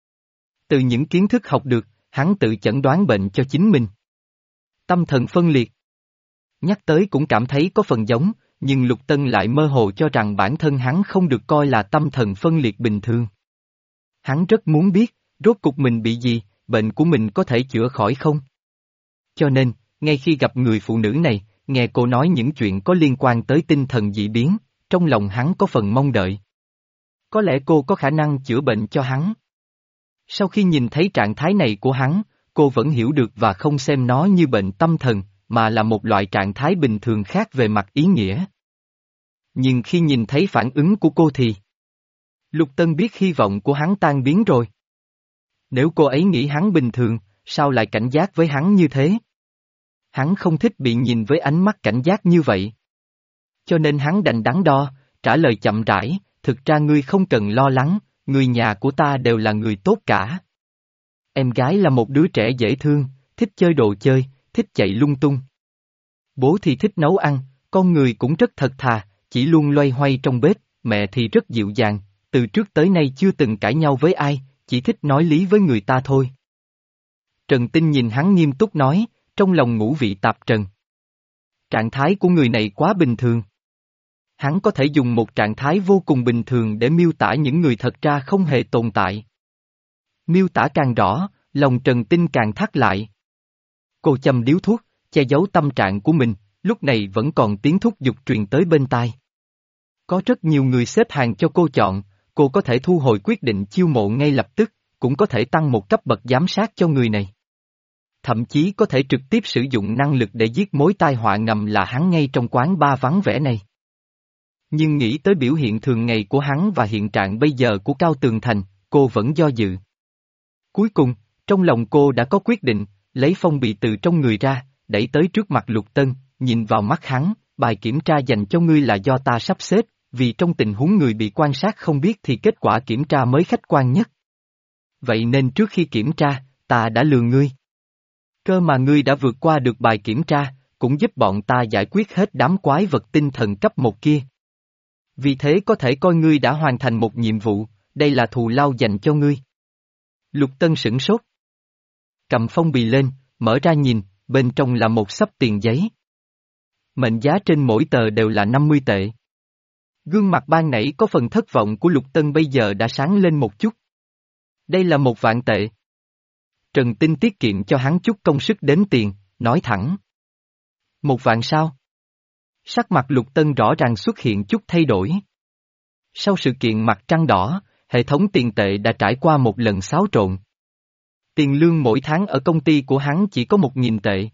Từ những kiến thức học được, hắn tự chẩn đoán bệnh cho chính mình. Tâm thần phân liệt. Nhắc tới cũng cảm thấy có phần giống, nhưng Lục Tân lại mơ hồ cho rằng bản thân hắn không được coi là tâm thần phân liệt bình thường. Hắn rất muốn biết, rốt cục mình bị gì, bệnh của mình có thể chữa khỏi không? Cho nên, ngay khi gặp người phụ nữ này, nghe cô nói những chuyện có liên quan tới tinh thần dị biến, trong lòng hắn có phần mong đợi. Có lẽ cô có khả năng chữa bệnh cho hắn. Sau khi nhìn thấy trạng thái này của hắn, cô vẫn hiểu được và không xem nó như bệnh tâm thần, mà là một loại trạng thái bình thường khác về mặt ý nghĩa. Nhưng khi nhìn thấy phản ứng của cô thì Lục Tân biết hy vọng của hắn tan biến rồi. Nếu cô ấy nghĩ hắn bình thường, sao lại cảnh giác với hắn như thế? Hắn không thích bị nhìn với ánh mắt cảnh giác như vậy. Cho nên hắn đành đắn đo, trả lời chậm rãi, thực ra ngươi không cần lo lắng, người nhà của ta đều là người tốt cả. Em gái là một đứa trẻ dễ thương, thích chơi đồ chơi, thích chạy lung tung. Bố thì thích nấu ăn, con người cũng rất thật thà, chỉ luôn loay hoay trong bếp, mẹ thì rất dịu dàng, từ trước tới nay chưa từng cãi nhau với ai, chỉ thích nói lý với người ta thôi. Trần Tinh nhìn hắn nghiêm túc nói, trong lòng ngũ vị tạp trần. Trạng thái của người này quá bình thường. Hắn có thể dùng một trạng thái vô cùng bình thường để miêu tả những người thật ra không hề tồn tại. Miêu tả càng rõ, lòng Trần Tinh càng thắt lại. Cô châm điếu thuốc, che giấu tâm trạng của mình, lúc này vẫn còn tiếng thúc giục truyền tới bên tai. Có rất nhiều người xếp hàng cho cô chọn, cô có thể thu hồi quyết định chiêu mộ ngay lập tức, cũng có thể tăng một cấp bậc giám sát cho người này. Thậm chí có thể trực tiếp sử dụng năng lực để giết mối tai họa ngầm là hắn ngay trong quán bar vắng vẻ này. Nhưng nghĩ tới biểu hiện thường ngày của hắn và hiện trạng bây giờ của Cao Tường Thành, cô vẫn do dự. Cuối cùng, trong lòng cô đã có quyết định, lấy phong bì từ trong người ra, đẩy tới trước mặt Lục Tân, nhìn vào mắt hắn, bài kiểm tra dành cho ngươi là do ta sắp xếp, vì trong tình huống người bị quan sát không biết thì kết quả kiểm tra mới khách quan nhất. Vậy nên trước khi kiểm tra, ta đã lừa ngươi. Cơ mà ngươi đã vượt qua được bài kiểm tra, cũng giúp bọn ta giải quyết hết đám quái vật tinh thần cấp một kia. Vì thế có thể coi ngươi đã hoàn thành một nhiệm vụ, đây là thù lao dành cho ngươi. Lục Tân sửng sốt. Cầm phong bì lên, mở ra nhìn, bên trong là một xấp tiền giấy. Mệnh giá trên mỗi tờ đều là năm mươi tệ. Gương mặt ban nãy có phần thất vọng của Lục Tân bây giờ đã sáng lên một chút. Đây là một vạn tệ. Trần Tinh tiết kiệm cho hắn chút công sức đếm tiền, nói thẳng. Một vạn sao? Sắc mặt Lục Tân rõ ràng xuất hiện chút thay đổi. Sau sự kiện mặt trăng đỏ, hệ thống tiền tệ đã trải qua một lần xáo trộn. Tiền lương mỗi tháng ở công ty của hắn chỉ có một nghìn tệ.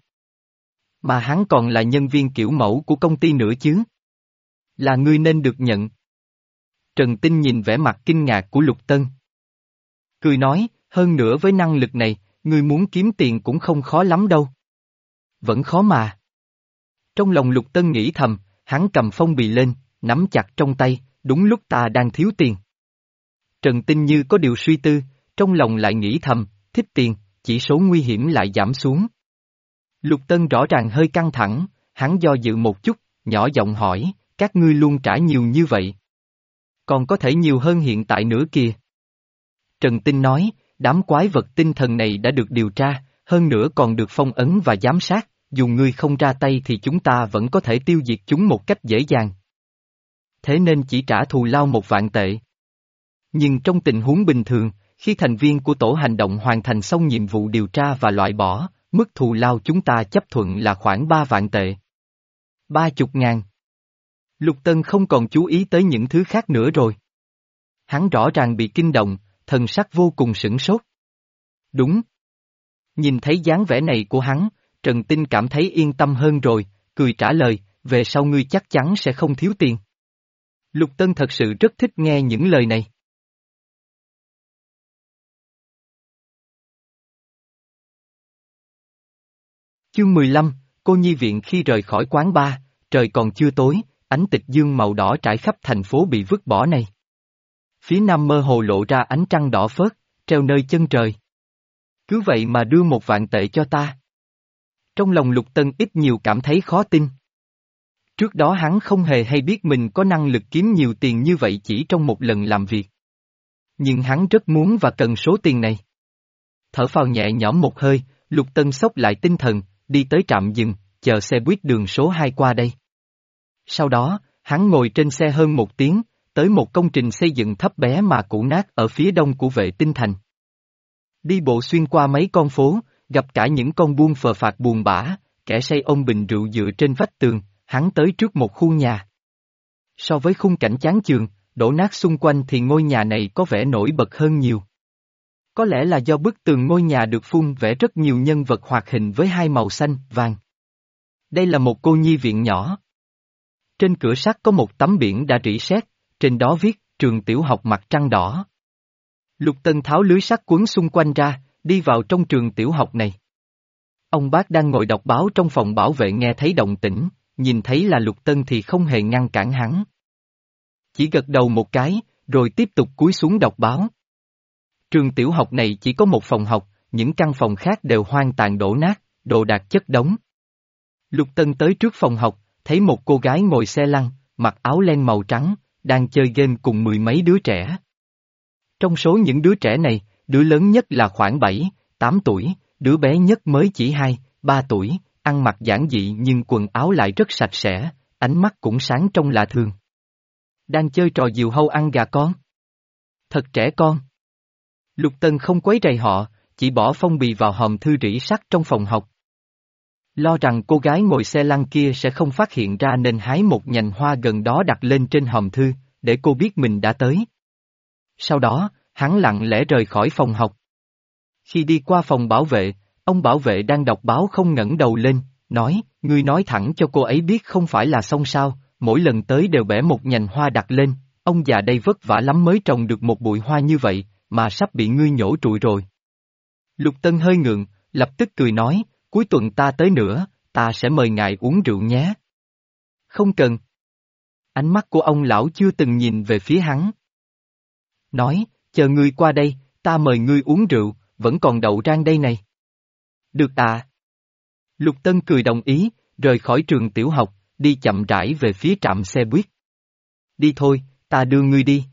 Mà hắn còn là nhân viên kiểu mẫu của công ty nữa chứ. Là ngươi nên được nhận. Trần Tinh nhìn vẻ mặt kinh ngạc của Lục Tân. Cười nói, hơn nữa với năng lực này, ngươi muốn kiếm tiền cũng không khó lắm đâu. Vẫn khó mà. Trong lòng Lục Tân nghĩ thầm, hắn cầm phong bì lên, nắm chặt trong tay, đúng lúc ta đang thiếu tiền. Trần Tinh như có điều suy tư, trong lòng lại nghĩ thầm, thích tiền, chỉ số nguy hiểm lại giảm xuống. Lục Tân rõ ràng hơi căng thẳng, hắn do dự một chút, nhỏ giọng hỏi, các ngươi luôn trả nhiều như vậy. Còn có thể nhiều hơn hiện tại nữa kìa. Trần Tinh nói, đám quái vật tinh thần này đã được điều tra, hơn nữa còn được phong ấn và giám sát, dù ngươi không ra tay thì chúng ta vẫn có thể tiêu diệt chúng một cách dễ dàng. Thế nên chỉ trả thù lao một vạn tệ. Nhưng trong tình huống bình thường, khi thành viên của tổ hành động hoàn thành xong nhiệm vụ điều tra và loại bỏ, mức thù lao chúng ta chấp thuận là khoảng ba vạn tệ. Ba chục ngàn. Lục Tân không còn chú ý tới những thứ khác nữa rồi. Hắn rõ ràng bị kinh động, thần sắc vô cùng sửng sốt. Đúng. Nhìn thấy dáng vẻ này của hắn, Trần Tinh cảm thấy yên tâm hơn rồi, cười trả lời, về sau ngươi chắc chắn sẽ không thiếu tiền. Lục Tân thật sự rất thích nghe những lời này. Chương mười lăm, cô nhi viện khi rời khỏi quán bar, trời còn chưa tối, ánh tịch dương màu đỏ trải khắp thành phố bị vứt bỏ này. Phía nam mơ hồ lộ ra ánh trăng đỏ phớt, treo nơi chân trời. Cứ vậy mà đưa một vạn tệ cho ta. Trong lòng Lục Tân ít nhiều cảm thấy khó tin. Trước đó hắn không hề hay biết mình có năng lực kiếm nhiều tiền như vậy chỉ trong một lần làm việc. Nhưng hắn rất muốn và cần số tiền này. Thở phào nhẹ nhõm một hơi, Lục Tân xốc lại tinh thần, đi tới trạm dừng, chờ xe buýt đường số hai qua đây. Sau đó, hắn ngồi trên xe hơn một tiếng, tới một công trình xây dựng thấp bé mà cũ nát ở phía đông của Vệ Tinh Thành. Đi bộ xuyên qua mấy con phố, gặp cả những con buôn phờ phạc buồn bã, kẻ say ôm bình rượu dựa trên vách tường, hắn tới trước một khu nhà. So với khung cảnh chán chường, đổ nát xung quanh thì ngôi nhà này có vẻ nổi bật hơn nhiều. Có lẽ là do bức tường ngôi nhà được phun vẽ rất nhiều nhân vật hoạt hình với hai màu xanh, vàng. Đây là một cô nhi viện nhỏ. Trên cửa sắt có một tấm biển đã rỉ sét, trên đó viết, trường tiểu học Mặt Trăng Đỏ. Lục Tân tháo lưới sắt quấn xung quanh ra, đi vào trong trường tiểu học này. Ông bác đang ngồi đọc báo trong phòng bảo vệ nghe thấy động tĩnh, nhìn thấy là Lục Tân thì không hề ngăn cản hắn. Chỉ gật đầu một cái, rồi tiếp tục cúi xuống đọc báo. Trường tiểu học này chỉ có một phòng học, những căn phòng khác đều hoang tàn đổ nát, đồ đạc chất đống. Lục Tân tới trước phòng học, thấy một cô gái ngồi xe lăn, mặc áo len màu trắng, đang chơi game cùng mười mấy đứa trẻ. Trong số những đứa trẻ này, đứa lớn nhất là khoảng bảy, tám tuổi, đứa bé nhất mới chỉ hai, ba tuổi, ăn mặc giản dị nhưng quần áo lại rất sạch sẽ, ánh mắt cũng sáng trong lạ thường. Đang chơi trò diều hâu ăn gà con. Thật trẻ con. Lục Tân không quấy rầy họ, chỉ bỏ phong bì vào hòm thư rỉ sắt trong phòng học. Lo rằng cô gái ngồi xe lăn kia sẽ không phát hiện ra nên hái một nhành hoa gần đó đặt lên trên hòm thư, để cô biết mình đã tới. Sau đó, hắn lặng lẽ rời khỏi phòng học. Khi đi qua phòng bảo vệ, ông bảo vệ đang đọc báo không ngẩng đầu lên, nói, ngươi nói thẳng cho cô ấy biết không phải là xong sao, mỗi lần tới đều bẻ một nhành hoa đặt lên, ông già đây vất vả lắm mới trồng được một bụi hoa như vậy, mà sắp bị ngươi nhổ trụi rồi. Lục Tân hơi ngượng, lập tức cười nói, cuối tuần ta tới nữa, ta sẽ mời ngài uống rượu nhé. Không cần. Ánh mắt của ông lão chưa từng nhìn về phía hắn. Nói, chờ ngươi qua đây, ta mời ngươi uống rượu, vẫn còn đậu rang đây này. Được à. Lục Tân cười đồng ý, rời khỏi trường tiểu học, đi chậm rãi về phía trạm xe buýt. Đi thôi, ta đưa ngươi đi.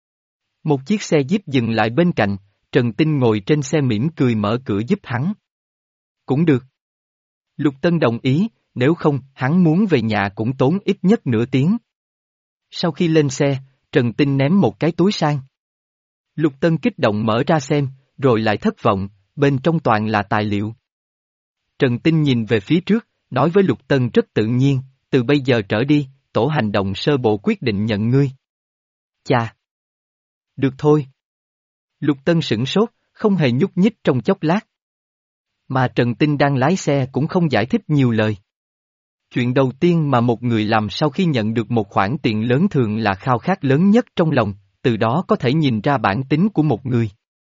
Một chiếc xe jeep dừng lại bên cạnh, Trần Tinh ngồi trên xe mỉm cười mở cửa giúp hắn. Cũng được. Lục Tân đồng ý, nếu không, hắn muốn về nhà cũng tốn ít nhất nửa tiếng. Sau khi lên xe, Trần Tinh ném một cái túi sang. Lục Tân kích động mở ra xem, rồi lại thất vọng, bên trong toàn là tài liệu. Trần Tinh nhìn về phía trước, nói với Lục Tân rất tự nhiên, từ bây giờ trở đi, tổ hành động sơ bộ quyết định nhận ngươi. Chà! Được thôi. Lục Tân sửng sốt, không hề nhúc nhích trong chốc lát. Mà Trần Tinh đang lái xe cũng không giải thích nhiều lời. Chuyện đầu tiên mà một người làm sau khi nhận được một khoản tiền lớn thường là khao khát lớn nhất trong lòng, từ đó có thể nhìn ra bản tính của một người.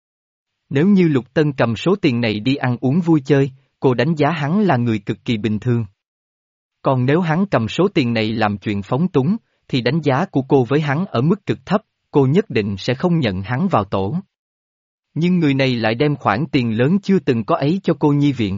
Nếu như Lục Tân cầm số tiền này đi ăn uống vui chơi, cô đánh giá hắn là người cực kỳ bình thường. Còn nếu hắn cầm số tiền này làm chuyện phóng túng, thì đánh giá của cô với hắn ở mức cực thấp, cô nhất định sẽ không nhận hắn vào tổ. Nhưng người này lại đem khoản tiền lớn chưa từng có ấy cho cô nhi viện.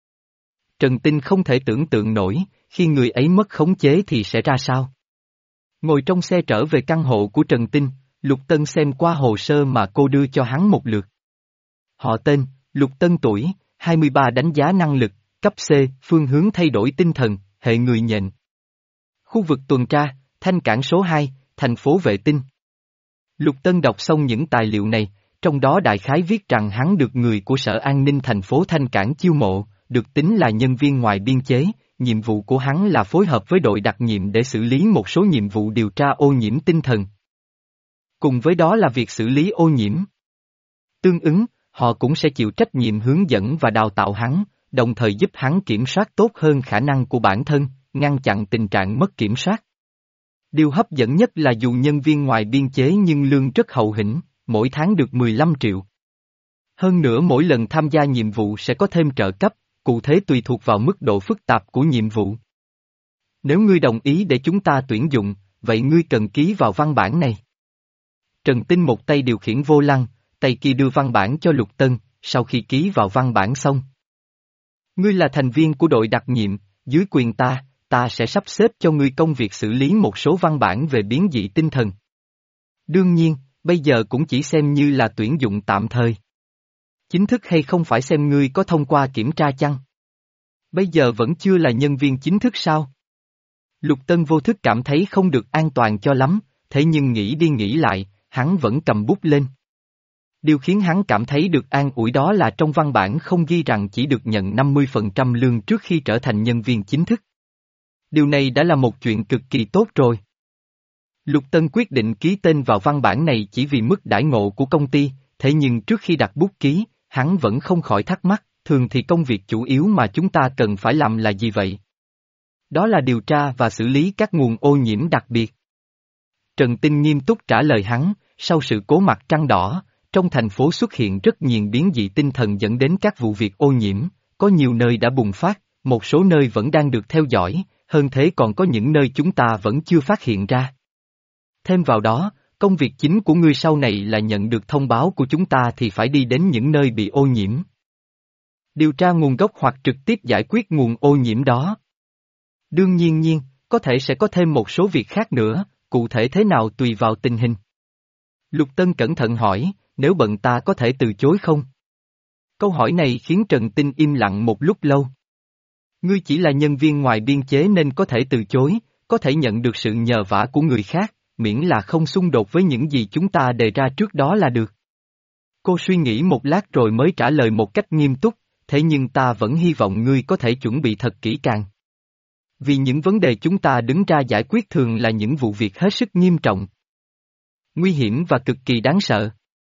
Trần Tinh không thể tưởng tượng nổi, khi người ấy mất khống chế thì sẽ ra sao. Ngồi trong xe trở về căn hộ của Trần Tinh, Lục Tân xem qua hồ sơ mà cô đưa cho hắn một lượt. Họ tên, Lục Tân tuổi, hai mươi ba đánh giá năng lực, cấp C, phương hướng thay đổi tinh thần, hệ người nhện. Khu vực tuần tra, Thanh Cảng số hai, thành phố Vệ Tinh. Lục Tân đọc xong những tài liệu này, trong đó đại khái viết rằng hắn được người của Sở An ninh thành phố Thanh Cảng chiêu mộ, được tính là nhân viên ngoài biên chế, nhiệm vụ của hắn là phối hợp với đội đặc nhiệm để xử lý một số nhiệm vụ điều tra ô nhiễm tinh thần. Cùng với đó là việc xử lý ô nhiễm. Tương ứng, họ cũng sẽ chịu trách nhiệm hướng dẫn và đào tạo hắn, đồng thời giúp hắn kiểm soát tốt hơn khả năng của bản thân, ngăn chặn tình trạng mất kiểm soát. Điều hấp dẫn nhất là dù nhân viên ngoài biên chế nhưng lương rất hậu hĩnh, mỗi tháng được mười lăm triệu. Hơn nữa mỗi lần tham gia nhiệm vụ sẽ có thêm trợ cấp, cụ thể tùy thuộc vào mức độ phức tạp của nhiệm vụ. Nếu ngươi đồng ý để chúng ta tuyển dụng, vậy ngươi cần ký vào văn bản này. Trần Tinh một tay điều khiển vô lăng, tay kia đưa văn bản cho Lục Tân, sau khi ký vào văn bản xong. Ngươi là thành viên của đội đặc nhiệm, dưới quyền ta, ta sẽ sắp xếp cho ngươi công việc xử lý một số văn bản về biến dị tinh thần. Đương nhiên, bây giờ cũng chỉ xem như là tuyển dụng tạm thời. Chính thức hay không phải xem ngươi có thông qua kiểm tra chăng? Bây giờ vẫn chưa là nhân viên chính thức sao? Lục Tân vô thức cảm thấy không được an toàn cho lắm, thế nhưng nghĩ đi nghĩ lại, hắn vẫn cầm bút lên. Điều khiến hắn cảm thấy được an ủi đó là trong văn bản không ghi rằng chỉ được nhận năm mươi phần trăm lương trước khi trở thành nhân viên chính thức. Điều này đã là một chuyện cực kỳ tốt rồi. Lục Tân quyết định ký tên vào văn bản này chỉ vì mức đãi ngộ của công ty, thế nhưng trước khi đặt bút ký, hắn vẫn không khỏi thắc mắc, thường thì công việc chủ yếu mà chúng ta cần phải làm là gì vậy? Đó là điều tra và xử lý các nguồn ô nhiễm đặc biệt. Trần Tinh nghiêm túc trả lời hắn, sau sự cố mặt trăng đỏ, trong thành phố xuất hiện rất nhiều biến dị tinh thần dẫn đến các vụ việc ô nhiễm, có nhiều nơi đã bùng phát, một số nơi vẫn đang được theo dõi, hơn thế còn có những nơi chúng ta vẫn chưa phát hiện ra. Thêm vào đó, công việc chính của ngươi sau này là nhận được thông báo của chúng ta thì phải đi đến những nơi bị ô nhiễm. Điều tra nguồn gốc hoặc trực tiếp giải quyết nguồn ô nhiễm đó. Đương nhiên nhiên, có thể sẽ có thêm một số việc khác nữa, cụ thể thế nào tùy vào tình hình. Lục Tân cẩn thận hỏi, nếu bận ta có thể từ chối không? Câu hỏi này khiến Trần Tinh im lặng một lúc lâu. Ngươi chỉ là nhân viên ngoài biên chế nên có thể từ chối, có thể nhận được sự nhờ vả của người khác, miễn là không xung đột với những gì chúng ta đề ra trước đó là được. Cô suy nghĩ một lát rồi mới trả lời một cách nghiêm túc, thế nhưng ta vẫn hy vọng ngươi có thể chuẩn bị thật kỹ càng. Vì những vấn đề chúng ta đứng ra giải quyết thường là những vụ việc hết sức nghiêm trọng, nguy hiểm và cực kỳ đáng sợ.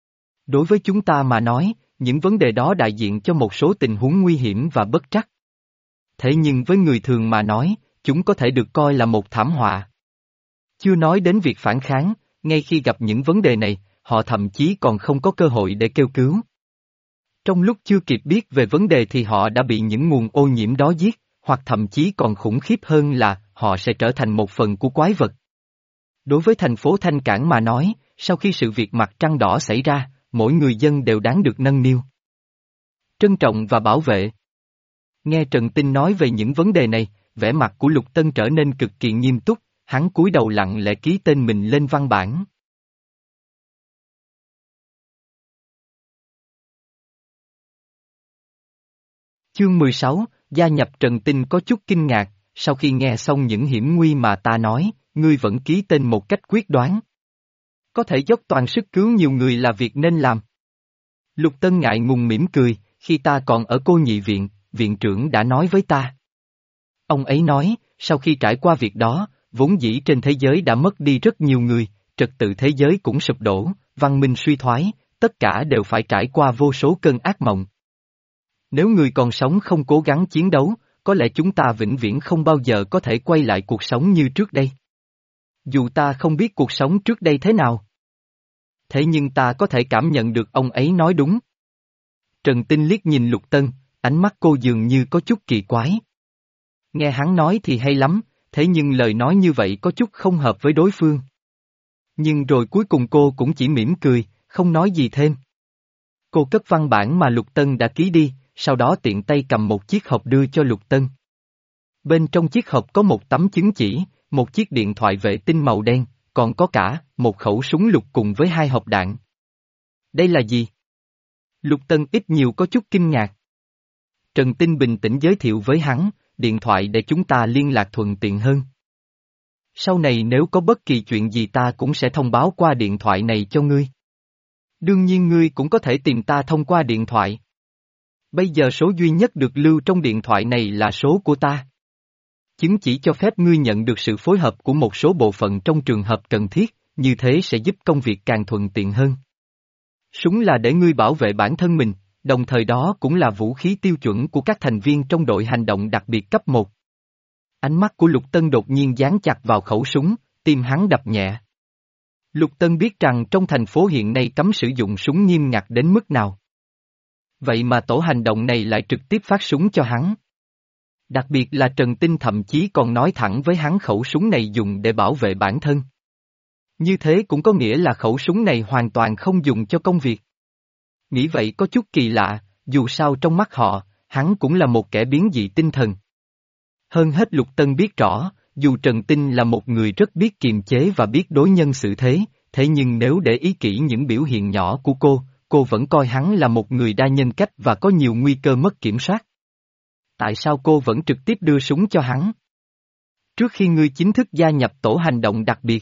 Đối với chúng ta mà nói, những vấn đề đó đại diện cho một số tình huống nguy hiểm và bất trắc. Thế nhưng với người thường mà nói, chúng có thể được coi là một thảm họa. Chưa nói đến việc phản kháng, ngay khi gặp những vấn đề này, họ thậm chí còn không có cơ hội để kêu cứu. Trong lúc chưa kịp biết về vấn đề thì họ đã bị những nguồn ô nhiễm đó giết, hoặc thậm chí còn khủng khiếp hơn là họ sẽ trở thành một phần của quái vật. Đối với thành phố Thanh Cảng mà nói, sau khi sự việc mặt trăng đỏ xảy ra, mỗi người dân đều đáng được nâng niu, trân trọng và bảo vệ. Nghe Trần Tinh nói về những vấn đề này, vẻ mặt của Lục Tân trở nên cực kỳ nghiêm túc, hắn cúi đầu lặng lẽ ký tên mình lên văn bản. Chương mười sáu, gia nhập. Trần Tinh có chút kinh ngạc, sau khi nghe xong những hiểm nguy mà ta nói, ngươi vẫn ký tên một cách quyết đoán. Có thể dốc toàn sức cứu nhiều người là việc nên làm. Lục Tân ngại ngùng mỉm cười, khi ta còn ở cô nhị viện, viện trưởng đã nói với ta. Ông ấy nói, sau khi trải qua việc đó, vốn dĩ trên thế giới đã mất đi rất nhiều người, trật tự thế giới cũng sụp đổ, văn minh suy thoái, tất cả đều phải trải qua vô số cơn ác mộng. Nếu người còn sống không cố gắng chiến đấu, có lẽ chúng ta vĩnh viễn không bao giờ có thể quay lại cuộc sống như trước đây. Dù ta không biết cuộc sống trước đây thế nào. Thế nhưng ta có thể cảm nhận được ông ấy nói đúng. Trần Tinh liếc nhìn Lục Tân, ánh mắt cô dường như có chút kỳ quái. Nghe hắn nói thì hay lắm, thế nhưng lời nói như vậy có chút không hợp với đối phương. Nhưng rồi cuối cùng cô cũng chỉ mỉm cười, không nói gì thêm. Cô cất văn bản mà Lục Tân đã ký đi, sau đó tiện tay cầm một chiếc hộp đưa cho Lục Tân. Bên trong chiếc hộp có một tấm chứng chỉ, một chiếc điện thoại vệ tinh màu đen, còn có cả một khẩu súng lục cùng với hai hộp đạn. Đây là gì? Lục Tân ít nhiều có chút kinh ngạc. Trần Tinh bình tĩnh giới thiệu với hắn, điện thoại để chúng ta liên lạc thuận tiện hơn. Sau này nếu có bất kỳ chuyện gì ta cũng sẽ thông báo qua điện thoại này cho ngươi. Đương nhiên ngươi cũng có thể tìm ta thông qua điện thoại. Bây giờ số duy nhất được lưu trong điện thoại này là số của ta. Chứng chỉ cho phép ngươi nhận được sự phối hợp của một số bộ phận trong trường hợp cần thiết, như thế sẽ giúp công việc càng thuận tiện hơn. Súng là để ngươi bảo vệ bản thân mình, đồng thời đó cũng là vũ khí tiêu chuẩn của các thành viên trong đội hành động đặc biệt cấp một. Ánh mắt của Lục Tân đột nhiên dán chặt vào khẩu súng, tim hắn đập nhẹ. Lục Tân biết rằng trong thành phố hiện nay cấm sử dụng súng nghiêm ngặt đến mức nào. Vậy mà tổ hành động này lại trực tiếp phát súng cho hắn. Đặc biệt là Trần Tinh thậm chí còn nói thẳng với hắn khẩu súng này dùng để bảo vệ bản thân. Như thế cũng có nghĩa là khẩu súng này hoàn toàn không dùng cho công việc. Nghĩ vậy có chút kỳ lạ, dù sao trong mắt họ, hắn cũng là một kẻ biến dị tinh thần. Hơn hết Lục Tân biết rõ, dù Trần Tinh là một người rất biết kiềm chế và biết đối nhân xử thế, thế nhưng nếu để ý kỹ những biểu hiện nhỏ của cô, cô vẫn coi hắn là một người đa nhân cách và có nhiều nguy cơ mất kiểm soát. Tại sao cô vẫn trực tiếp đưa súng cho hắn? Trước khi ngươi chính thức gia nhập tổ hành động đặc biệt,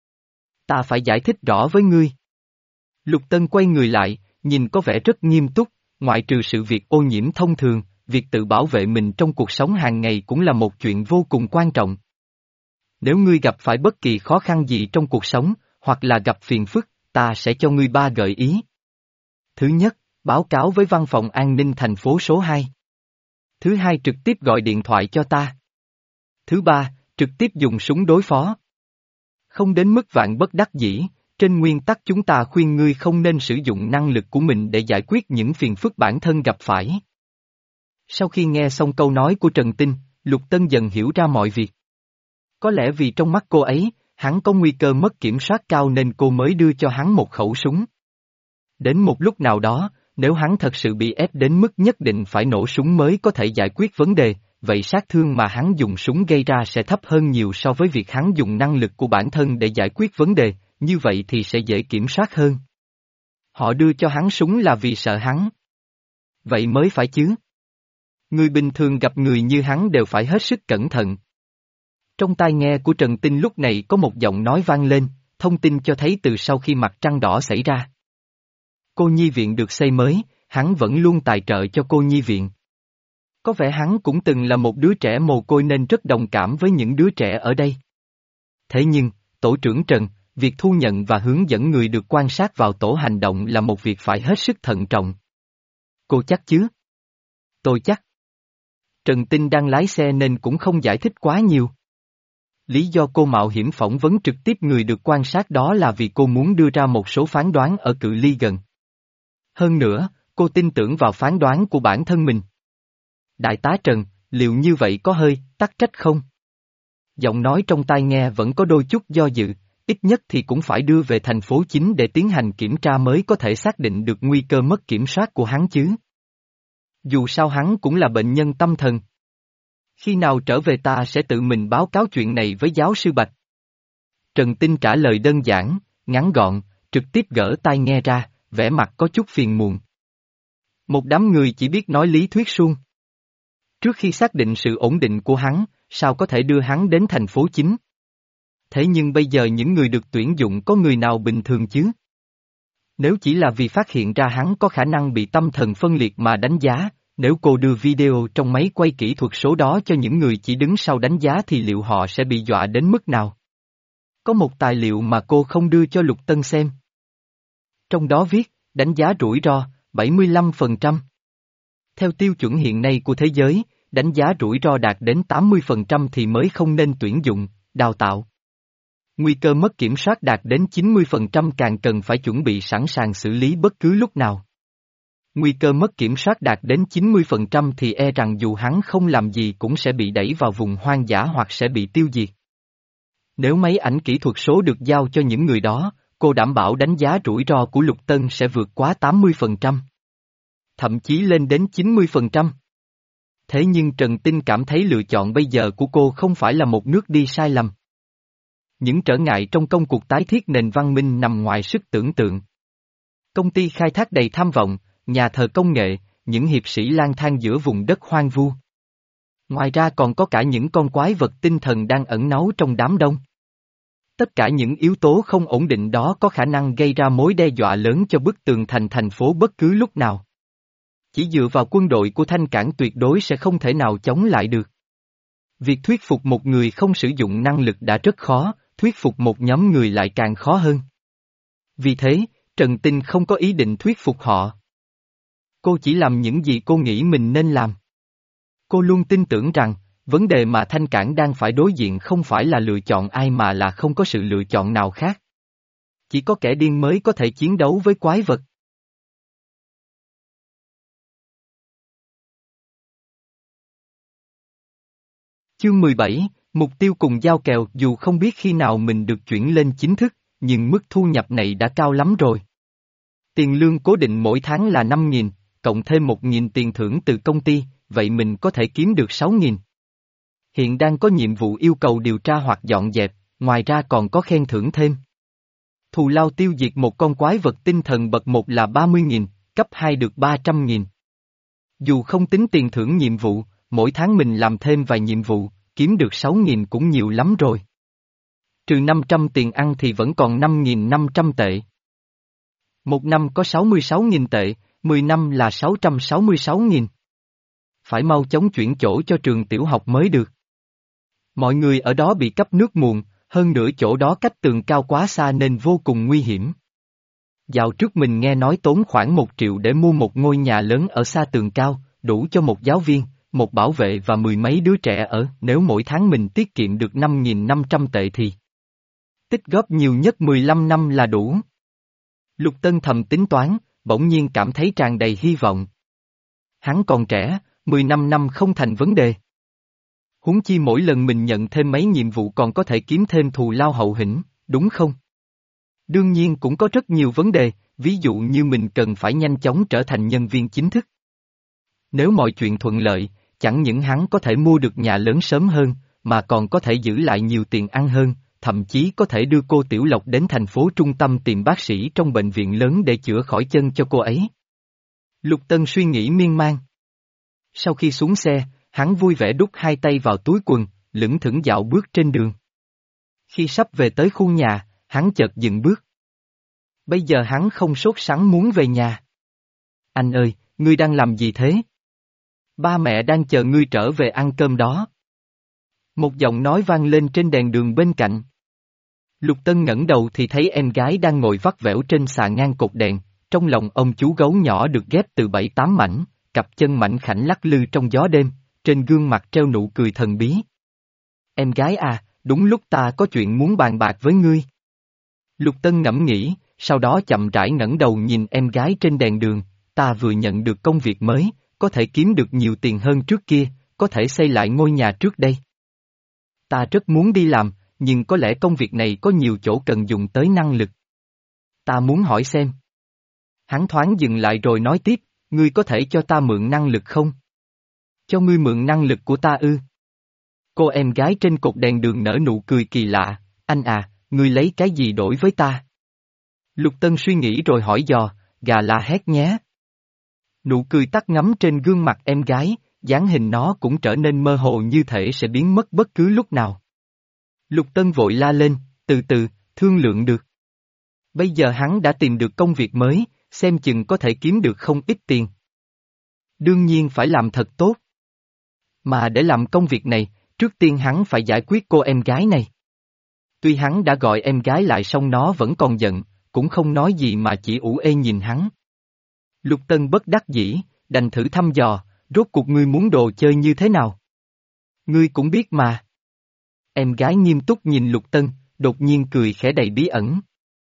ta phải giải thích rõ với ngươi. Lục Tân quay người lại, nhìn có vẻ rất nghiêm túc, ngoại trừ sự việc ô nhiễm thông thường, việc tự bảo vệ mình trong cuộc sống hàng ngày cũng là một chuyện vô cùng quan trọng. Nếu ngươi gặp phải bất kỳ khó khăn gì trong cuộc sống, hoặc là gặp phiền phức, ta sẽ cho ngươi ba gợi ý. Thứ nhất, báo cáo với văn phòng an ninh thành phố số hai. Thứ hai, trực tiếp gọi điện thoại cho ta. Thứ ba, trực tiếp dùng súng đối phó. Không đến mức vạn bất đắc dĩ, trên nguyên tắc chúng ta khuyên ngươi không nên sử dụng năng lực của mình để giải quyết những phiền phức bản thân gặp phải. Sau khi nghe xong câu nói của Trần Tinh, Lục Tân dần hiểu ra mọi việc. Có lẽ vì trong mắt cô ấy, hắn có nguy cơ mất kiểm soát cao nên cô mới đưa cho hắn một khẩu súng. Đến một lúc nào đó, nếu hắn thật sự bị ép đến mức nhất định phải nổ súng mới có thể giải quyết vấn đề, vậy sát thương mà hắn dùng súng gây ra sẽ thấp hơn nhiều so với việc hắn dùng năng lực của bản thân để giải quyết vấn đề, như vậy thì sẽ dễ kiểm soát hơn. Họ đưa cho hắn súng là vì sợ hắn. Vậy mới phải chứ. Người bình thường gặp người như hắn đều phải hết sức cẩn thận. Trong tai nghe của Trần Tinh lúc này có một giọng nói vang lên, thông tin cho thấy từ sau khi mặt trăng đỏ xảy ra. Cô nhi viện được xây mới, hắn vẫn luôn tài trợ cho cô nhi viện. Có vẻ hắn cũng từng là một đứa trẻ mồ côi nên rất đồng cảm với những đứa trẻ ở đây. Thế nhưng, tổ trưởng Trần, việc thu nhận và hướng dẫn người được quan sát vào tổ hành động là một việc phải hết sức thận trọng. Cô chắc chứ? Tôi chắc. Trần Tinh đang lái xe nên cũng không giải thích quá nhiều. Lý do cô mạo hiểm phỏng vấn trực tiếp người được quan sát đó là vì cô muốn đưa ra một số phán đoán ở cự ly gần. Hơn nữa, cô tin tưởng vào phán đoán của bản thân mình. Đại tá Trần, liệu như vậy có hơi tắc trách không? Giọng nói trong tai nghe vẫn có đôi chút do dự, ít nhất thì cũng phải đưa về thành phố chính để tiến hành kiểm tra mới có thể xác định được nguy cơ mất kiểm soát của hắn chứ. Dù sao hắn cũng là bệnh nhân tâm thần. Khi nào trở về ta sẽ tự mình báo cáo chuyện này với giáo sư Bạch. Trần Tinh trả lời đơn giản, ngắn gọn, trực tiếp gỡ tai nghe ra, vẻ mặt có chút phiền muộn. Một đám người chỉ biết nói lý thuyết suông. Trước khi xác định sự ổn định của hắn, sao có thể đưa hắn đến thành phố chính? Thế nhưng bây giờ những người được tuyển dụng có người nào bình thường chứ? Nếu chỉ là vì phát hiện ra hắn có khả năng bị tâm thần phân liệt mà đánh giá, nếu cô đưa video trong máy quay kỹ thuật số đó cho những người chỉ đứng sau đánh giá thì liệu họ sẽ bị dọa đến mức nào? Có một tài liệu mà cô không đưa cho Lục Tân xem. Trong đó viết, đánh giá rủi ro, bảy mươi lăm phần trăm. Theo tiêu chuẩn hiện nay của thế giới, đánh giá rủi ro đạt đến tám mươi phần trăm thì mới không nên tuyển dụng, đào tạo. Nguy cơ mất kiểm soát đạt đến chín mươi phần trăm càng cần phải chuẩn bị sẵn sàng xử lý bất cứ lúc nào. Nguy cơ mất kiểm soát đạt đến chín mươi phần trăm thì e rằng dù hắn không làm gì cũng sẽ bị đẩy vào vùng hoang dã hoặc sẽ bị tiêu diệt. Nếu máy ảnh kỹ thuật số được giao cho những người đó, cô đảm bảo đánh giá rủi ro của Lục Tân sẽ vượt quá tám mươi phần trăm. Thậm chí lên đến chín mươi phần trăm. Thế nhưng Trần Tinh cảm thấy lựa chọn bây giờ của cô không phải là một nước đi sai lầm. Những trở ngại trong công cuộc tái thiết nền văn minh nằm ngoài sức tưởng tượng. Công ty khai thác đầy tham vọng, nhà thờ công nghệ, những hiệp sĩ lang thang giữa vùng đất hoang vu. Ngoài ra còn có cả những con quái vật tinh thần đang ẩn náu trong đám đông. Tất cả những yếu tố không ổn định đó có khả năng gây ra mối đe dọa lớn cho bức tường thành thành phố bất cứ lúc nào. Chỉ dựa vào quân đội của Thanh Cảng tuyệt đối sẽ không thể nào chống lại được. Việc thuyết phục một người không sử dụng năng lực đã rất khó, thuyết phục một nhóm người lại càng khó hơn. Vì thế, Trần Tinh không có ý định thuyết phục họ. Cô chỉ làm những gì cô nghĩ mình nên làm. Cô luôn tin tưởng rằng, vấn đề mà Thanh Cảng đang phải đối diện không phải là lựa chọn ai mà là không có sự lựa chọn nào khác. Chỉ có kẻ điên mới có thể chiến đấu với quái vật. Chương mười bảy, mục tiêu cùng giao kèo. Dù không biết khi nào mình được chuyển lên chính thức, nhưng mức thu nhập này đã cao lắm rồi. Tiền lương cố định mỗi tháng là năm nghìn, cộng thêm một nghìn tiền thưởng từ công ty, vậy mình có thể kiếm được sáu nghìn. Hiện đang có nhiệm vụ yêu cầu điều tra hoặc dọn dẹp, ngoài ra còn có khen thưởng thêm. Thù lao tiêu diệt một con quái vật tinh thần bậc một là ba mươi nghìn, cấp hai được ba trăm nghìn. Dù không tính tiền thưởng nhiệm vụ, mỗi tháng mình làm thêm vài nhiệm vụ, kiếm được sáu nghìn cũng nhiều lắm rồi. Trừ năm trăm tiền ăn thì vẫn còn năm nghìn năm trăm tệ. Một năm có sáu mươi sáu nghìn tệ, mười năm là sáu trăm sáu mươi sáu nghìn. Phải mau chóng chuyển chỗ cho trường tiểu học mới được. Mọi người ở đó bị cấp nước muộn, hơn nữa chỗ đó cách tường cao quá xa nên vô cùng nguy hiểm. Dạo trước mình nghe nói tốn khoảng một triệu để mua một ngôi nhà lớn ở xa tường cao, đủ cho một giáo viên, một bảo vệ và mười mấy đứa trẻ ở. Nếu mỗi tháng mình tiết kiệm được năm nghìn năm trăm tệ thì tích góp nhiều nhất mười lăm năm là đủ. Lục Tân thầm tính toán, bỗng nhiên cảm thấy tràn đầy hy vọng. Hắn còn trẻ, mười lăm năm không thành vấn đề. Huống chi mỗi lần mình nhận thêm mấy nhiệm vụ còn có thể kiếm thêm thù lao hậu hĩnh, đúng không? Đương nhiên cũng có rất nhiều vấn đề, ví dụ như mình cần phải nhanh chóng trở thành nhân viên chính thức. Nếu mọi chuyện thuận lợi, chẳng những hắn có thể mua được nhà lớn sớm hơn, mà còn có thể giữ lại nhiều tiền ăn hơn, thậm chí có thể đưa cô Tiểu Lộc đến thành phố trung tâm tìm bác sĩ trong bệnh viện lớn để chữa khỏi chân cho cô ấy. Lục Tân suy nghĩ miên man. Sau khi xuống xe, hắn vui vẻ đút hai tay vào túi quần, lững thững dạo bước trên đường. Khi sắp về tới khu nhà, hắn chợt dừng bước. Bây giờ hắn không sốt sắng muốn về nhà. Anh ơi, ngươi đang làm gì thế? Ba mẹ đang chờ ngươi trở về ăn cơm đó. Một giọng nói vang lên trên đèn đường bên cạnh. Lục Tân ngẩng đầu thì thấy em gái đang ngồi vắt vẻo trên xà ngang cột đèn, trong lòng ông chú gấu nhỏ được ghép từ bảy tám mảnh, cặp chân mảnh khảnh lắc lư trong gió đêm, trên gương mặt treo nụ cười thần bí. Em gái à, đúng lúc ta có chuyện muốn bàn bạc với ngươi. Lục Tân ngẫm nghĩ, sau đó chậm rãi ngẩng đầu nhìn em gái trên đèn đường, ta vừa nhận được công việc mới, có thể kiếm được nhiều tiền hơn trước kia, có thể xây lại ngôi nhà trước đây. Ta rất muốn đi làm, nhưng có lẽ công việc này có nhiều chỗ cần dùng tới năng lực. Ta muốn hỏi xem. Hắn thoáng dừng lại rồi nói tiếp, ngươi có thể cho ta mượn năng lực không? Cho ngươi mượn năng lực của ta ư? Cô em gái trên cột đèn đường nở nụ cười kỳ lạ, anh à, ngươi lấy cái gì đổi với ta? Lục Tân suy nghĩ rồi hỏi dò, gà la hét nhé. Nụ cười tắt ngắm trên gương mặt em gái, dáng hình nó cũng trở nên mơ hồ như thể sẽ biến mất bất cứ lúc nào. Lục Tân vội la lên, từ từ, thương lượng được. Bây giờ hắn đã tìm được công việc mới, xem chừng có thể kiếm được không ít tiền. Đương nhiên phải làm thật tốt. Mà để làm công việc này, trước tiên hắn phải giải quyết cô em gái này. Tuy hắn đã gọi em gái lại song nó vẫn còn giận, cũng không nói gì mà chỉ ủ ê nhìn hắn. Lục Tân bất đắc dĩ, đành thử thăm dò, rốt cuộc ngươi muốn đồ chơi như thế nào? Ngươi cũng biết mà. Em gái nghiêm túc nhìn Lục Tân, đột nhiên cười khẽ đầy bí ẩn.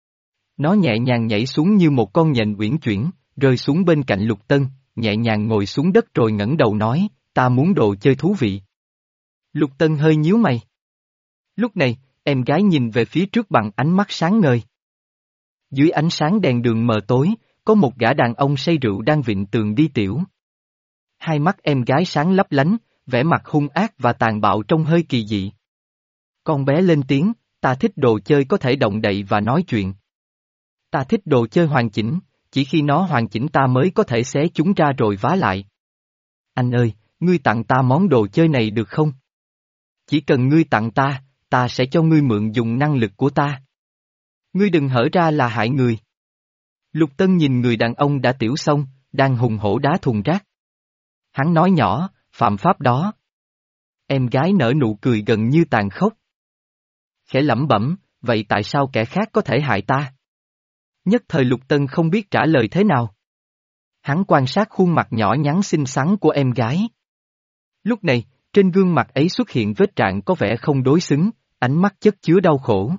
Nó nhẹ nhàng nhảy xuống như một con nhện uyển chuyển, rơi xuống bên cạnh Lục Tân, nhẹ nhàng ngồi xuống đất rồi ngẩng đầu nói, ta muốn đồ chơi thú vị. Lục Tân hơi nhíu mày. Lúc này, em gái nhìn về phía trước bằng ánh mắt sáng ngời. Dưới ánh sáng đèn đường mờ tối, có một gã đàn ông say rượu đang vịn tường đi tiểu. Hai mắt em gái sáng lấp lánh, vẻ mặt hung ác và tàn bạo trông hơi kỳ dị. Con bé lên tiếng, ta thích đồ chơi có thể động đậy và nói chuyện. Ta thích đồ chơi hoàn chỉnh, chỉ khi nó hoàn chỉnh ta mới có thể xé chúng ra rồi vá lại. Anh ơi, ngươi tặng ta món đồ chơi này được không? Chỉ cần ngươi tặng ta, ta sẽ cho ngươi mượn dùng năng lực của ta. Ngươi đừng hở ra là hại người. Lục Tân nhìn người đàn ông đã tiểu xong, đang hùng hổ đá thùng rác. Hắn nói nhỏ, phạm pháp đó. Em gái nở nụ cười gần như tàn khốc. Khẽ lẩm bẩm, vậy tại sao kẻ khác có thể hại ta? Nhất thời Lục Tân không biết trả lời thế nào. Hắn quan sát khuôn mặt nhỏ nhắn xinh xắn của em gái. Lúc này, trên gương mặt ấy xuất hiện vết rạn có vẻ không đối xứng, ánh mắt chất chứa đau khổ.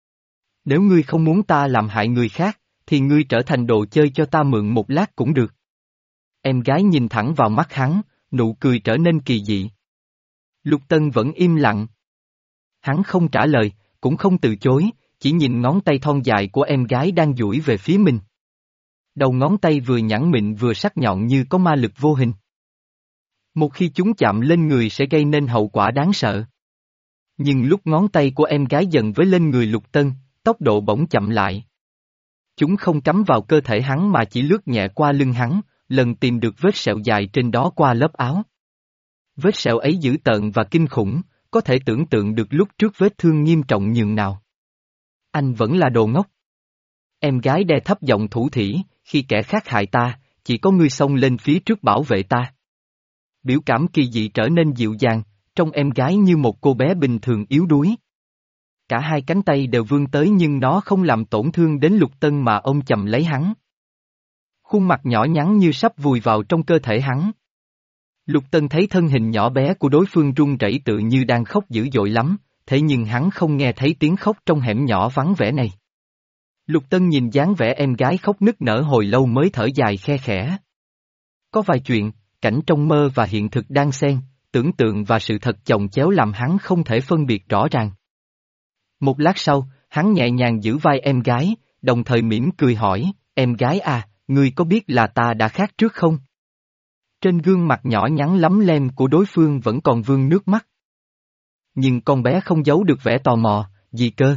Nếu ngươi không muốn ta làm hại người khác, thì ngươi trở thành đồ chơi cho ta mượn một lát cũng được. Em gái nhìn thẳng vào mắt hắn, nụ cười trở nên kỳ dị. Lục Tân vẫn im lặng. Hắn không trả lời, cũng không từ chối, chỉ nhìn ngón tay thon dài của em gái đang duỗi về phía mình. Đầu ngón tay vừa nhẵn mịn vừa sắc nhọn như có ma lực vô hình. Một khi chúng chạm lên người sẽ gây nên hậu quả đáng sợ. Nhưng lúc ngón tay của em gái dần với lên người Lục Tân, tốc độ bỗng chậm lại. Chúng không cắm vào cơ thể hắn mà chỉ lướt nhẹ qua lưng hắn, lần tìm được vết sẹo dài trên đó qua lớp áo. Vết sẹo ấy dữ tợn và kinh khủng, có thể tưởng tượng được lúc trước vết thương nghiêm trọng nhường nào. Anh vẫn là đồ ngốc. Em gái đe thấp giọng thủ thỉ, khi kẻ khác hại ta, chỉ có ngươi xông lên phía trước bảo vệ ta. Biểu cảm kỳ dị trở nên dịu dàng, trông em gái như một cô bé bình thường yếu đuối. Cả hai cánh tay đều vươn tới nhưng nó không làm tổn thương đến Lục Tân mà ôm chầm lấy hắn. Khuôn mặt nhỏ nhắn như sắp vùi vào trong cơ thể hắn. Lục Tân thấy thân hình nhỏ bé của đối phương run rẩy tự như đang khóc dữ dội lắm, thế nhưng hắn không nghe thấy tiếng khóc trong hẻm nhỏ vắng vẻ này. Lục Tân nhìn dáng vẻ em gái khóc nức nở hồi lâu mới thở dài khe khẽ. Có vài chuyện, cảnh trong mơ và hiện thực đang xen, tưởng tượng và sự thật chồng chéo làm hắn không thể phân biệt rõ ràng. Một lát sau, hắn nhẹ nhàng giữ vai em gái, đồng thời mỉm cười hỏi, em gái à, ngươi có biết là ta đã khác trước không? Trên gương mặt nhỏ nhắn lấm lem của đối phương vẫn còn vương nước mắt. Nhưng con bé không giấu được vẻ tò mò, gì cơ?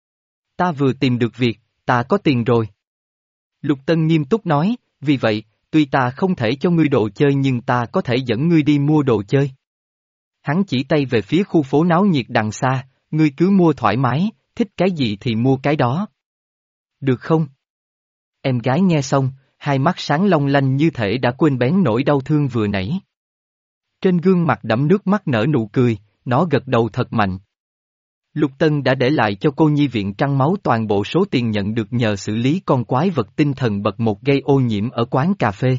Ta vừa tìm được việc, ta có tiền rồi. Lục Tân nghiêm túc nói, vì vậy, tuy ta không thể cho ngươi đồ chơi nhưng ta có thể dẫn ngươi đi mua đồ chơi. Hắn chỉ tay về phía khu phố náo nhiệt đằng xa, ngươi cứ mua thoải mái, thích cái gì thì mua cái đó. Được không? Em gái nghe xong, hai mắt sáng long lanh như thể đã quên bén nỗi đau thương vừa nãy. Trên gương mặt đẫm nước mắt nở nụ cười, nó gật đầu thật mạnh. Lục Tân đã để lại cho cô nhi viện Trăng Máu toàn bộ số tiền nhận được nhờ xử lý con quái vật tinh thần bậc một gây ô nhiễm ở quán cà phê.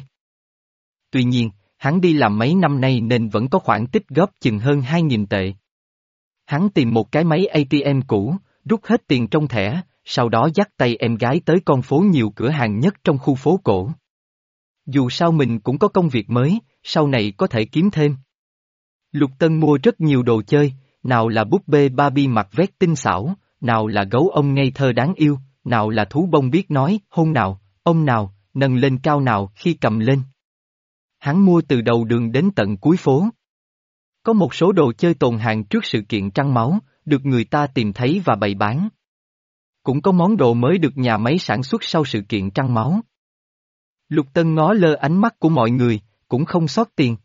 Tuy nhiên, hắn đi làm mấy năm nay nên vẫn có khoản tích góp chừng hơn hai nghìn tệ. Hắn tìm một cái máy a tê em cũ, rút hết tiền trong thẻ, sau đó dắt tay em gái tới con phố nhiều cửa hàng nhất trong khu phố cổ. Dù sao mình cũng có công việc mới, sau này có thể kiếm thêm. Lục Tân mua rất nhiều đồ chơi, nào là búp bê Barbie mặc vest tinh xảo, nào là gấu ông ngây thơ đáng yêu, nào là thú bông biết nói, hôn nào, ôm nào, nâng lên cao nào khi cầm lên. Hắn mua từ đầu đường đến tận cuối phố. Có một số đồ chơi tồn hàng trước sự kiện Trăng Máu, được người ta tìm thấy và bày bán. Cũng có món đồ mới được nhà máy sản xuất sau sự kiện Trăng Máu. Lục Tân ngó lơ ánh mắt của mọi người, cũng không sót tiền.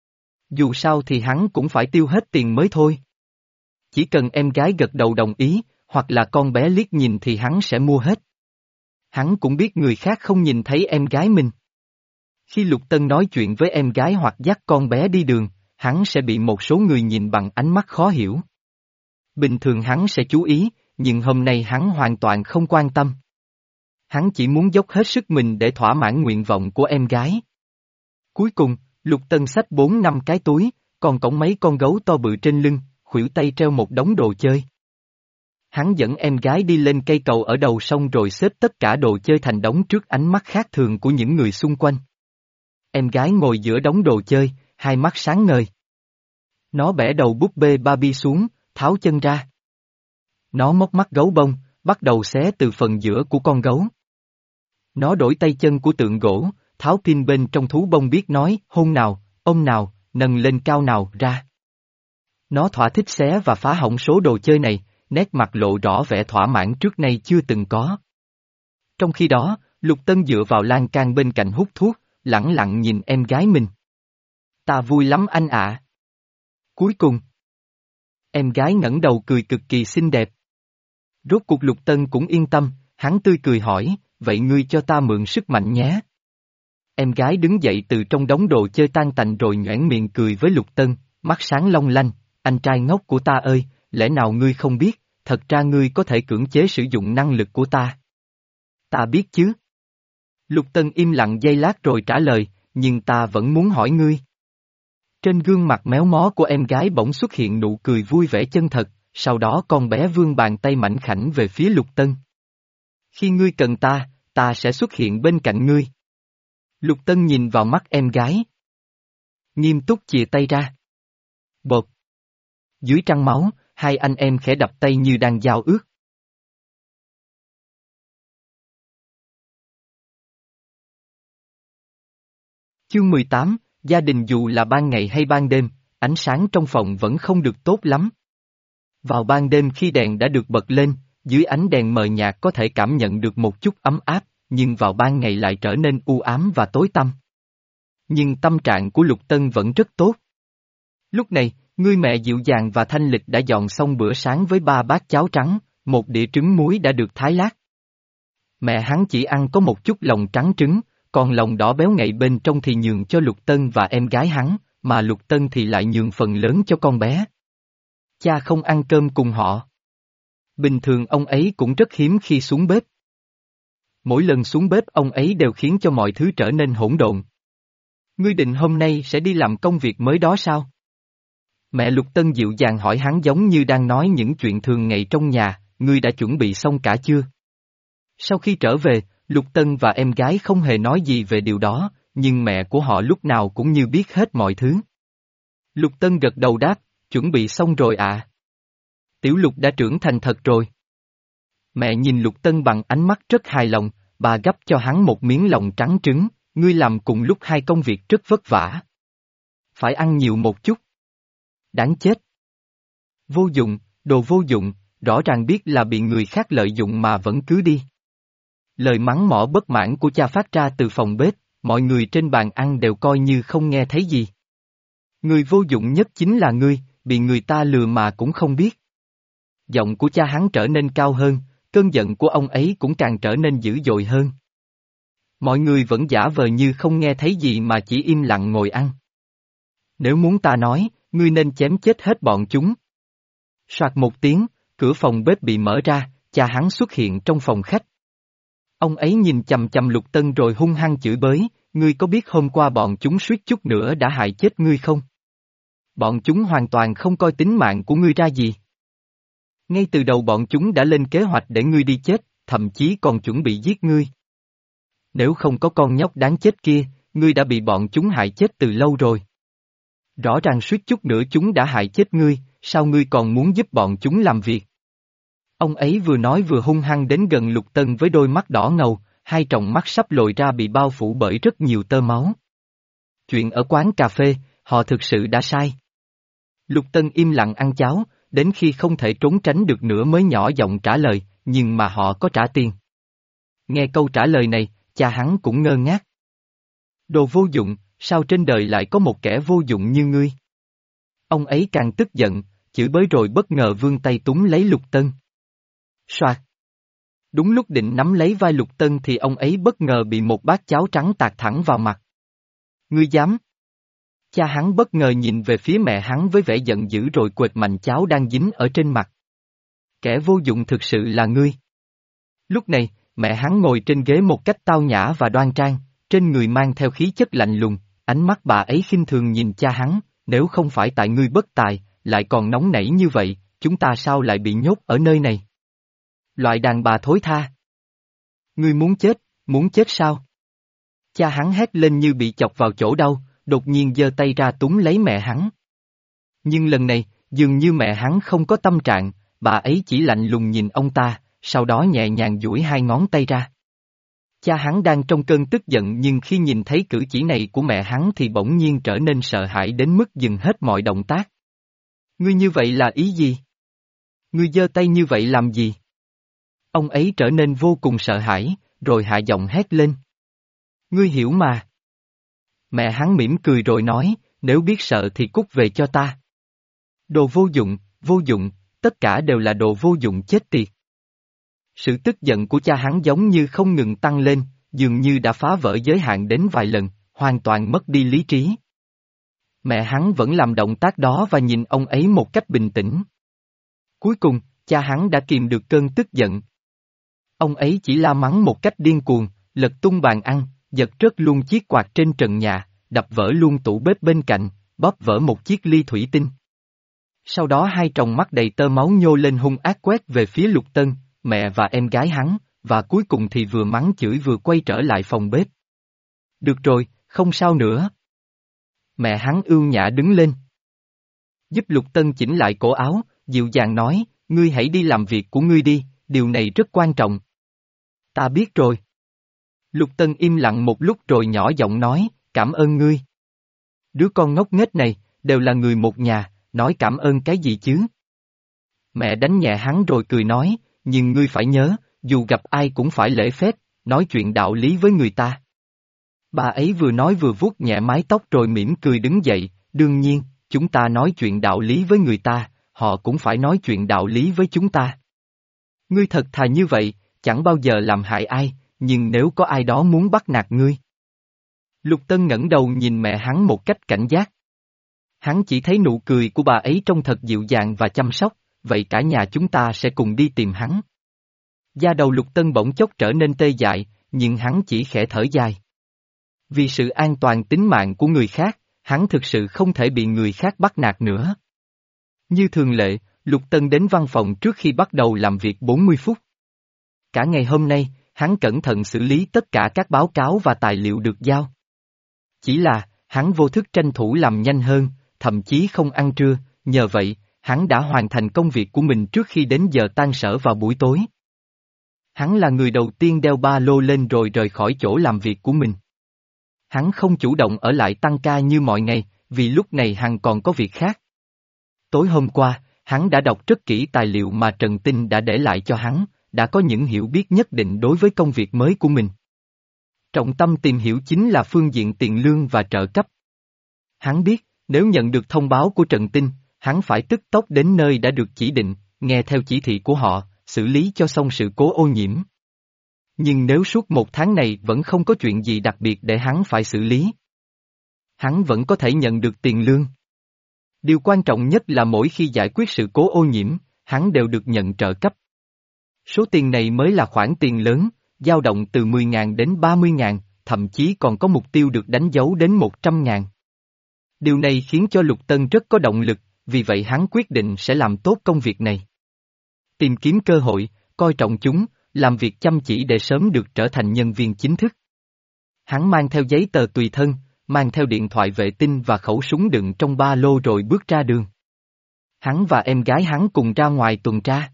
Dù sao thì hắn cũng phải tiêu hết tiền mới thôi. Chỉ cần em gái gật đầu đồng ý, hoặc là con bé liếc nhìn thì hắn sẽ mua hết. Hắn cũng biết người khác không nhìn thấy em gái mình. Khi Lục Tân nói chuyện với em gái hoặc dắt con bé đi đường, hắn sẽ bị một số người nhìn bằng ánh mắt khó hiểu. Bình thường hắn sẽ chú ý, nhưng hôm nay hắn hoàn toàn không quan tâm. Hắn chỉ muốn dốc hết sức mình để thỏa mãn nguyện vọng của em gái. Cuối cùng, Lục Tân xách bốn năm cái túi, còn cõng mấy con gấu to bự trên lưng, khuỷu tay treo một đống đồ chơi. Hắn dẫn em gái đi lên cây cầu ở đầu sông rồi xếp tất cả đồ chơi thành đống trước ánh mắt khác thường của những người xung quanh. Em gái ngồi giữa đống đồ chơi, hai mắt sáng ngời. Nó bẻ đầu búp bê Barbie xuống, tháo chân ra. Nó móc mắt gấu bông, bắt đầu xé từ phần giữa của con gấu. Nó đổi tay chân của tượng gỗ, tháo pin bên trong thú bông biết nói, hôn nào, ôm nào, nâng lên cao nào, ra. Nó thỏa thích xé và phá hỏng số đồ chơi này, nét mặt lộ rõ vẻ thỏa mãn trước nay chưa từng có. Trong khi đó, Lục Tân dựa vào lan can bên cạnh hút thuốc, lẳng lặng nhìn em gái mình. Ta vui lắm anh ạ. Cuối cùng, em gái ngẩng đầu cười cực kỳ xinh đẹp. Rốt cuộc Lục Tân cũng yên tâm, hắn tươi cười hỏi, vậy ngươi cho ta mượn sức mạnh nhé. Em gái đứng dậy từ trong đống đồ chơi tan tành rồi nhoẻn miệng cười với Lục Tân, mắt sáng long lanh, anh trai ngốc của ta ơi, lẽ nào ngươi không biết, thật ra ngươi có thể cưỡng chế sử dụng năng lực của ta. Ta biết chứ. Lục Tân im lặng giây lát rồi trả lời, nhưng ta vẫn muốn hỏi ngươi. Trên gương mặt méo mó của em gái bỗng xuất hiện nụ cười vui vẻ chân thật, sau đó con bé vươn bàn tay mảnh khảnh về phía Lục Tân. Khi ngươi cần ta, ta sẽ xuất hiện bên cạnh ngươi. Lục Tân nhìn vào mắt em gái. Nghiêm túc chìa tay ra. Bột. Dưới trăng máu, hai anh em khẽ đập tay như đang giao ước. Chương mười tám, Gia đình dù là ban ngày hay ban đêm, ánh sáng trong phòng vẫn không được tốt lắm. Vào ban đêm khi đèn đã được bật lên, dưới ánh đèn mờ nhạt có thể cảm nhận được một chút ấm áp, nhưng vào ban ngày lại trở nên u ám và tối tăm. Nhưng tâm trạng của Lục Tân vẫn rất tốt. Lúc này, người mẹ dịu dàng và thanh lịch đã dọn xong bữa sáng với ba bát cháo trắng, một đĩa trứng muối đã được thái lát. Mẹ hắn chỉ ăn có một chút lòng trắng trứng, còn lòng đỏ béo ngậy bên trong thì nhường cho Lục Tân và em gái hắn, mà Lục Tân thì lại nhường phần lớn cho con bé. Cha không ăn cơm cùng họ. Bình thường ông ấy cũng rất hiếm khi xuống bếp. Mỗi lần xuống bếp ông ấy đều khiến cho mọi thứ trở nên hỗn độn. Ngươi định hôm nay sẽ đi làm công việc mới đó sao? Mẹ Lục Tân dịu dàng hỏi hắn giống như đang nói những chuyện thường ngày trong nhà, ngươi đã chuẩn bị xong cả chưa? Sau khi trở về, Lục Tân và em gái không hề nói gì về điều đó, nhưng mẹ của họ lúc nào cũng như biết hết mọi thứ. Lục Tân gật đầu đáp, chuẩn bị xong rồi ạ. Tiểu Lục đã trưởng thành thật rồi. Mẹ nhìn Lục Tân bằng ánh mắt rất hài lòng, bà gắp cho hắn một miếng lòng trắng trứng, ngươi làm cùng lúc hai công việc rất vất vả. Phải ăn nhiều một chút. Đáng chết. Vô dụng, đồ vô dụng, rõ ràng biết là bị người khác lợi dụng mà vẫn cứ đi. Lời mắng mỏ bất mãn của cha phát ra từ phòng bếp, mọi người trên bàn ăn đều coi như không nghe thấy gì. Người vô dụng nhất chính là ngươi, bị người ta lừa mà cũng không biết. Giọng của cha hắn trở nên cao hơn, cơn giận của ông ấy cũng càng trở nên dữ dội hơn. Mọi người vẫn giả vờ như không nghe thấy gì mà chỉ im lặng ngồi ăn. Nếu muốn ta nói, ngươi nên chém chết hết bọn chúng. Soạt một tiếng, cửa phòng bếp bị mở ra, cha hắn xuất hiện trong phòng khách. Ông ấy nhìn chằm chằm Lục Tân rồi hung hăng chửi bới, ngươi có biết hôm qua bọn chúng suýt chút nữa đã hại chết ngươi không? Bọn chúng hoàn toàn không coi tính mạng của ngươi ra gì. Ngay từ đầu bọn chúng đã lên kế hoạch để ngươi đi chết, thậm chí còn chuẩn bị giết ngươi. Nếu không có con nhóc đáng chết kia, ngươi đã bị bọn chúng hại chết từ lâu rồi. Rõ ràng suýt chút nữa chúng đã hại chết ngươi, sao ngươi còn muốn giúp bọn chúng làm việc? Ông ấy vừa nói vừa hung hăng đến gần Lục Tân với đôi mắt đỏ ngầu, hai tròng mắt sắp lồi ra bị bao phủ bởi rất nhiều tơ máu. Chuyện ở quán cà phê, họ thực sự đã sai. Lục Tân im lặng ăn cháo, đến khi không thể trốn tránh được nữa mới nhỏ giọng trả lời, nhưng mà họ có trả tiền. Nghe câu trả lời này, cha hắn cũng ngơ ngác. Đồ vô dụng, sao trên đời lại có một kẻ vô dụng như ngươi? Ông ấy càng tức giận, chửi bới rồi bất ngờ vươn tay túm lấy Lục Tân. Soạt. Đúng lúc định nắm lấy vai Lục Tân thì ông ấy bất ngờ bị một bát cháo trắng tạt thẳng vào mặt. Ngươi dám? Cha hắn bất ngờ nhìn về phía mẹ hắn với vẻ giận dữ rồi quệt mạnh cháo đang dính ở trên mặt. Kẻ vô dụng thực sự là ngươi. Lúc này, mẹ hắn ngồi trên ghế một cách tao nhã và đoan trang, trên người mang theo khí chất lạnh lùng, ánh mắt bà ấy khinh thường nhìn cha hắn, nếu không phải tại ngươi bất tài, lại còn nóng nảy như vậy, chúng ta sao lại bị nhốt ở nơi này? Loại đàn bà thối tha. Ngươi muốn chết, muốn chết sao? Cha hắn hét lên như bị chọc vào chỗ đau, đột nhiên giơ tay ra túm lấy mẹ hắn. Nhưng lần này, dường như mẹ hắn không có tâm trạng, bà ấy chỉ lạnh lùng nhìn ông ta, sau đó nhẹ nhàng duỗi hai ngón tay ra. Cha hắn đang trong cơn tức giận nhưng khi nhìn thấy cử chỉ này của mẹ hắn thì bỗng nhiên trở nên sợ hãi đến mức dừng hết mọi động tác. Ngươi như vậy là ý gì? Ngươi giơ tay như vậy làm gì? Ông ấy trở nên vô cùng sợ hãi, rồi hạ giọng hét lên. Ngươi hiểu mà. Mẹ hắn mỉm cười rồi nói, nếu biết sợ thì cút về cho ta. Đồ vô dụng, vô dụng, tất cả đều là đồ vô dụng chết tiệt. Sự tức giận của cha hắn giống như không ngừng tăng lên, dường như đã phá vỡ giới hạn đến vài lần, hoàn toàn mất đi lý trí. Mẹ hắn vẫn làm động tác đó và nhìn ông ấy một cách bình tĩnh. Cuối cùng, cha hắn đã kìm được cơn tức giận. Ông ấy chỉ la mắng một cách điên cuồng, lật tung bàn ăn, giật rớt luôn chiếc quạt trên trần nhà, đập vỡ luôn tủ bếp bên cạnh, bóp vỡ một chiếc ly thủy tinh. Sau đó hai tròng mắt đầy tơ máu nhô lên hung ác quét về phía Lục Tân, mẹ và em gái hắn, và cuối cùng thì vừa mắng chửi vừa quay trở lại phòng bếp. Được rồi, không sao nữa. Mẹ hắn ưu nhã đứng lên. Giúp Lục Tân chỉnh lại cổ áo, dịu dàng nói, ngươi hãy đi làm việc của ngươi đi, điều này rất quan trọng. Ta biết rồi. Lục Tân im lặng một lúc rồi nhỏ giọng nói, cảm ơn ngươi. Đứa con ngốc nghếch này, đều là người một nhà, nói cảm ơn cái gì chứ? Mẹ đánh nhẹ hắn rồi cười nói, nhưng ngươi phải nhớ, dù gặp ai cũng phải lễ phép, nói chuyện đạo lý với người ta. Bà ấy vừa nói vừa vuốt nhẹ mái tóc rồi mỉm cười đứng dậy, đương nhiên, chúng ta nói chuyện đạo lý với người ta, họ cũng phải nói chuyện đạo lý với chúng ta. Ngươi thật thà như vậy, chẳng bao giờ làm hại ai, nhưng nếu có ai đó muốn bắt nạt ngươi. Lục Tân ngẩng đầu nhìn mẹ hắn một cách cảnh giác. Hắn chỉ thấy nụ cười của bà ấy trông thật dịu dàng và chăm sóc, vậy cả nhà chúng ta sẽ cùng đi tìm hắn. Da đầu Lục Tân bỗng chốc trở nên tê dại, nhưng hắn chỉ khẽ thở dài. Vì sự an toàn tính mạng của người khác, hắn thực sự không thể bị người khác bắt nạt nữa. Như thường lệ, Lục Tân đến văn phòng trước khi bắt đầu làm việc bốn mươi phút. Cả ngày hôm nay, hắn cẩn thận xử lý tất cả các báo cáo và tài liệu được giao. Chỉ là, hắn vô thức tranh thủ làm nhanh hơn, thậm chí không ăn trưa, nhờ vậy, hắn đã hoàn thành công việc của mình trước khi đến giờ tan sở vào buổi tối. Hắn là người đầu tiên đeo ba lô lên rồi rời khỏi chỗ làm việc của mình. Hắn không chủ động ở lại tăng ca như mọi ngày, vì lúc này hắn còn có việc khác. Tối hôm qua, hắn đã đọc rất kỹ tài liệu mà Trần Tinh đã để lại cho hắn, đã có những hiểu biết nhất định đối với công việc mới của mình. Trọng tâm tìm hiểu chính là phương diện tiền lương và trợ cấp. Hắn biết, nếu nhận được thông báo của Trần Tinh, hắn phải tức tốc đến nơi đã được chỉ định, nghe theo chỉ thị của họ, xử lý cho xong sự cố ô nhiễm. Nhưng nếu suốt một tháng này vẫn không có chuyện gì đặc biệt để hắn phải xử lý, hắn vẫn có thể nhận được tiền lương. Điều quan trọng nhất là mỗi khi giải quyết sự cố ô nhiễm, hắn đều được nhận trợ cấp. Số tiền này mới là khoản tiền lớn, dao động từ mười ngàn đến ba mươi ngàn, thậm chí còn có mục tiêu được đánh dấu đến một trăm ngàn. Điều này khiến cho Lục Tân rất có động lực, vì vậy hắn quyết định sẽ làm tốt công việc này. Tìm kiếm cơ hội, coi trọng chúng, làm việc chăm chỉ để sớm được trở thành nhân viên chính thức. Hắn mang theo giấy tờ tùy thân, mang theo điện thoại vệ tinh và khẩu súng đựng trong ba lô rồi bước ra đường. Hắn và em gái hắn cùng ra ngoài tuần tra.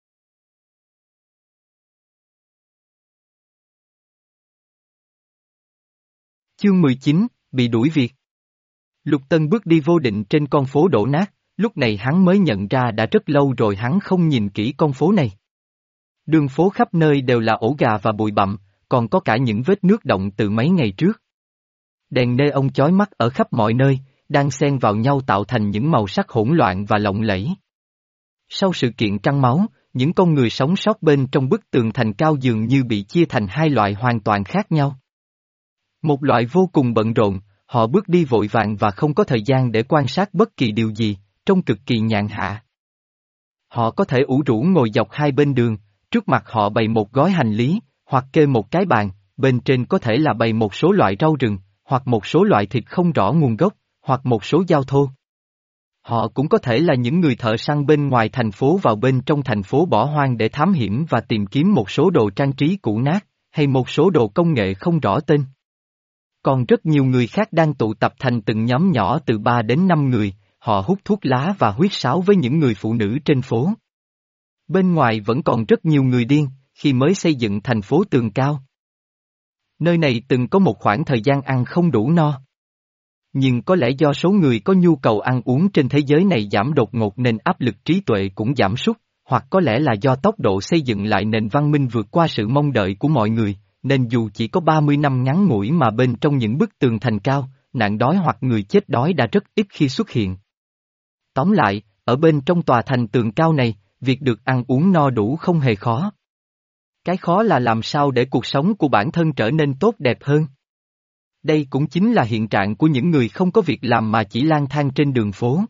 Chương mười chín, bị đuổi việc. Lục Tân bước đi vô định trên con phố đổ nát, lúc này hắn mới nhận ra đã rất lâu rồi hắn không nhìn kỹ con phố này. Đường phố khắp nơi đều là ổ gà và bụi bặm, còn có cả những vết nước đọng từ mấy ngày trước. Đèn neon chói mắt ở khắp mọi nơi, đang xen vào nhau tạo thành những màu sắc hỗn loạn và lộng lẫy. Sau sự kiện trăng máu, những con người sống sót bên trong bức tường thành cao dường như bị chia thành hai loại hoàn toàn khác nhau. Một loại vô cùng bận rộn, họ bước đi vội vàng và không có thời gian để quan sát bất kỳ điều gì, trông cực kỳ nhàn hạ. Họ có thể ủ rũ ngồi dọc hai bên đường, trước mặt họ bày một gói hành lý, hoặc kê một cái bàn, bên trên có thể là bày một số loại rau rừng, hoặc một số loại thịt không rõ nguồn gốc, hoặc một số dao thô. Họ cũng có thể là những người thợ săn bên ngoài thành phố vào bên trong thành phố bỏ hoang để thám hiểm và tìm kiếm một số đồ trang trí cũ nát, hay một số đồ công nghệ không rõ tên. Còn rất nhiều người khác đang tụ tập thành từng nhóm nhỏ từ ba đến năm người, họ hút thuốc lá và huýt sáo với những người phụ nữ trên phố. Bên ngoài vẫn còn rất nhiều người điên, khi mới xây dựng thành phố tường cao. Nơi này từng có một khoảng thời gian ăn không đủ no. Nhưng có lẽ do số người có nhu cầu ăn uống trên thế giới này giảm đột ngột nên áp lực trí tuệ cũng giảm sút, hoặc có lẽ là do tốc độ xây dựng lại nền văn minh vượt qua sự mong đợi của mọi người, nên dù chỉ có ba mươi năm ngắn ngủi mà bên trong những bức tường thành cao, nạn đói hoặc người chết đói đã rất ít khi xuất hiện. Tóm lại, ở bên trong tòa thành tường cao này, việc được ăn uống no đủ không hề khó. Cái khó là làm sao để cuộc sống của bản thân trở nên tốt đẹp hơn. Đây cũng chính là hiện trạng của những người không có việc làm mà chỉ lang thang trên đường phố.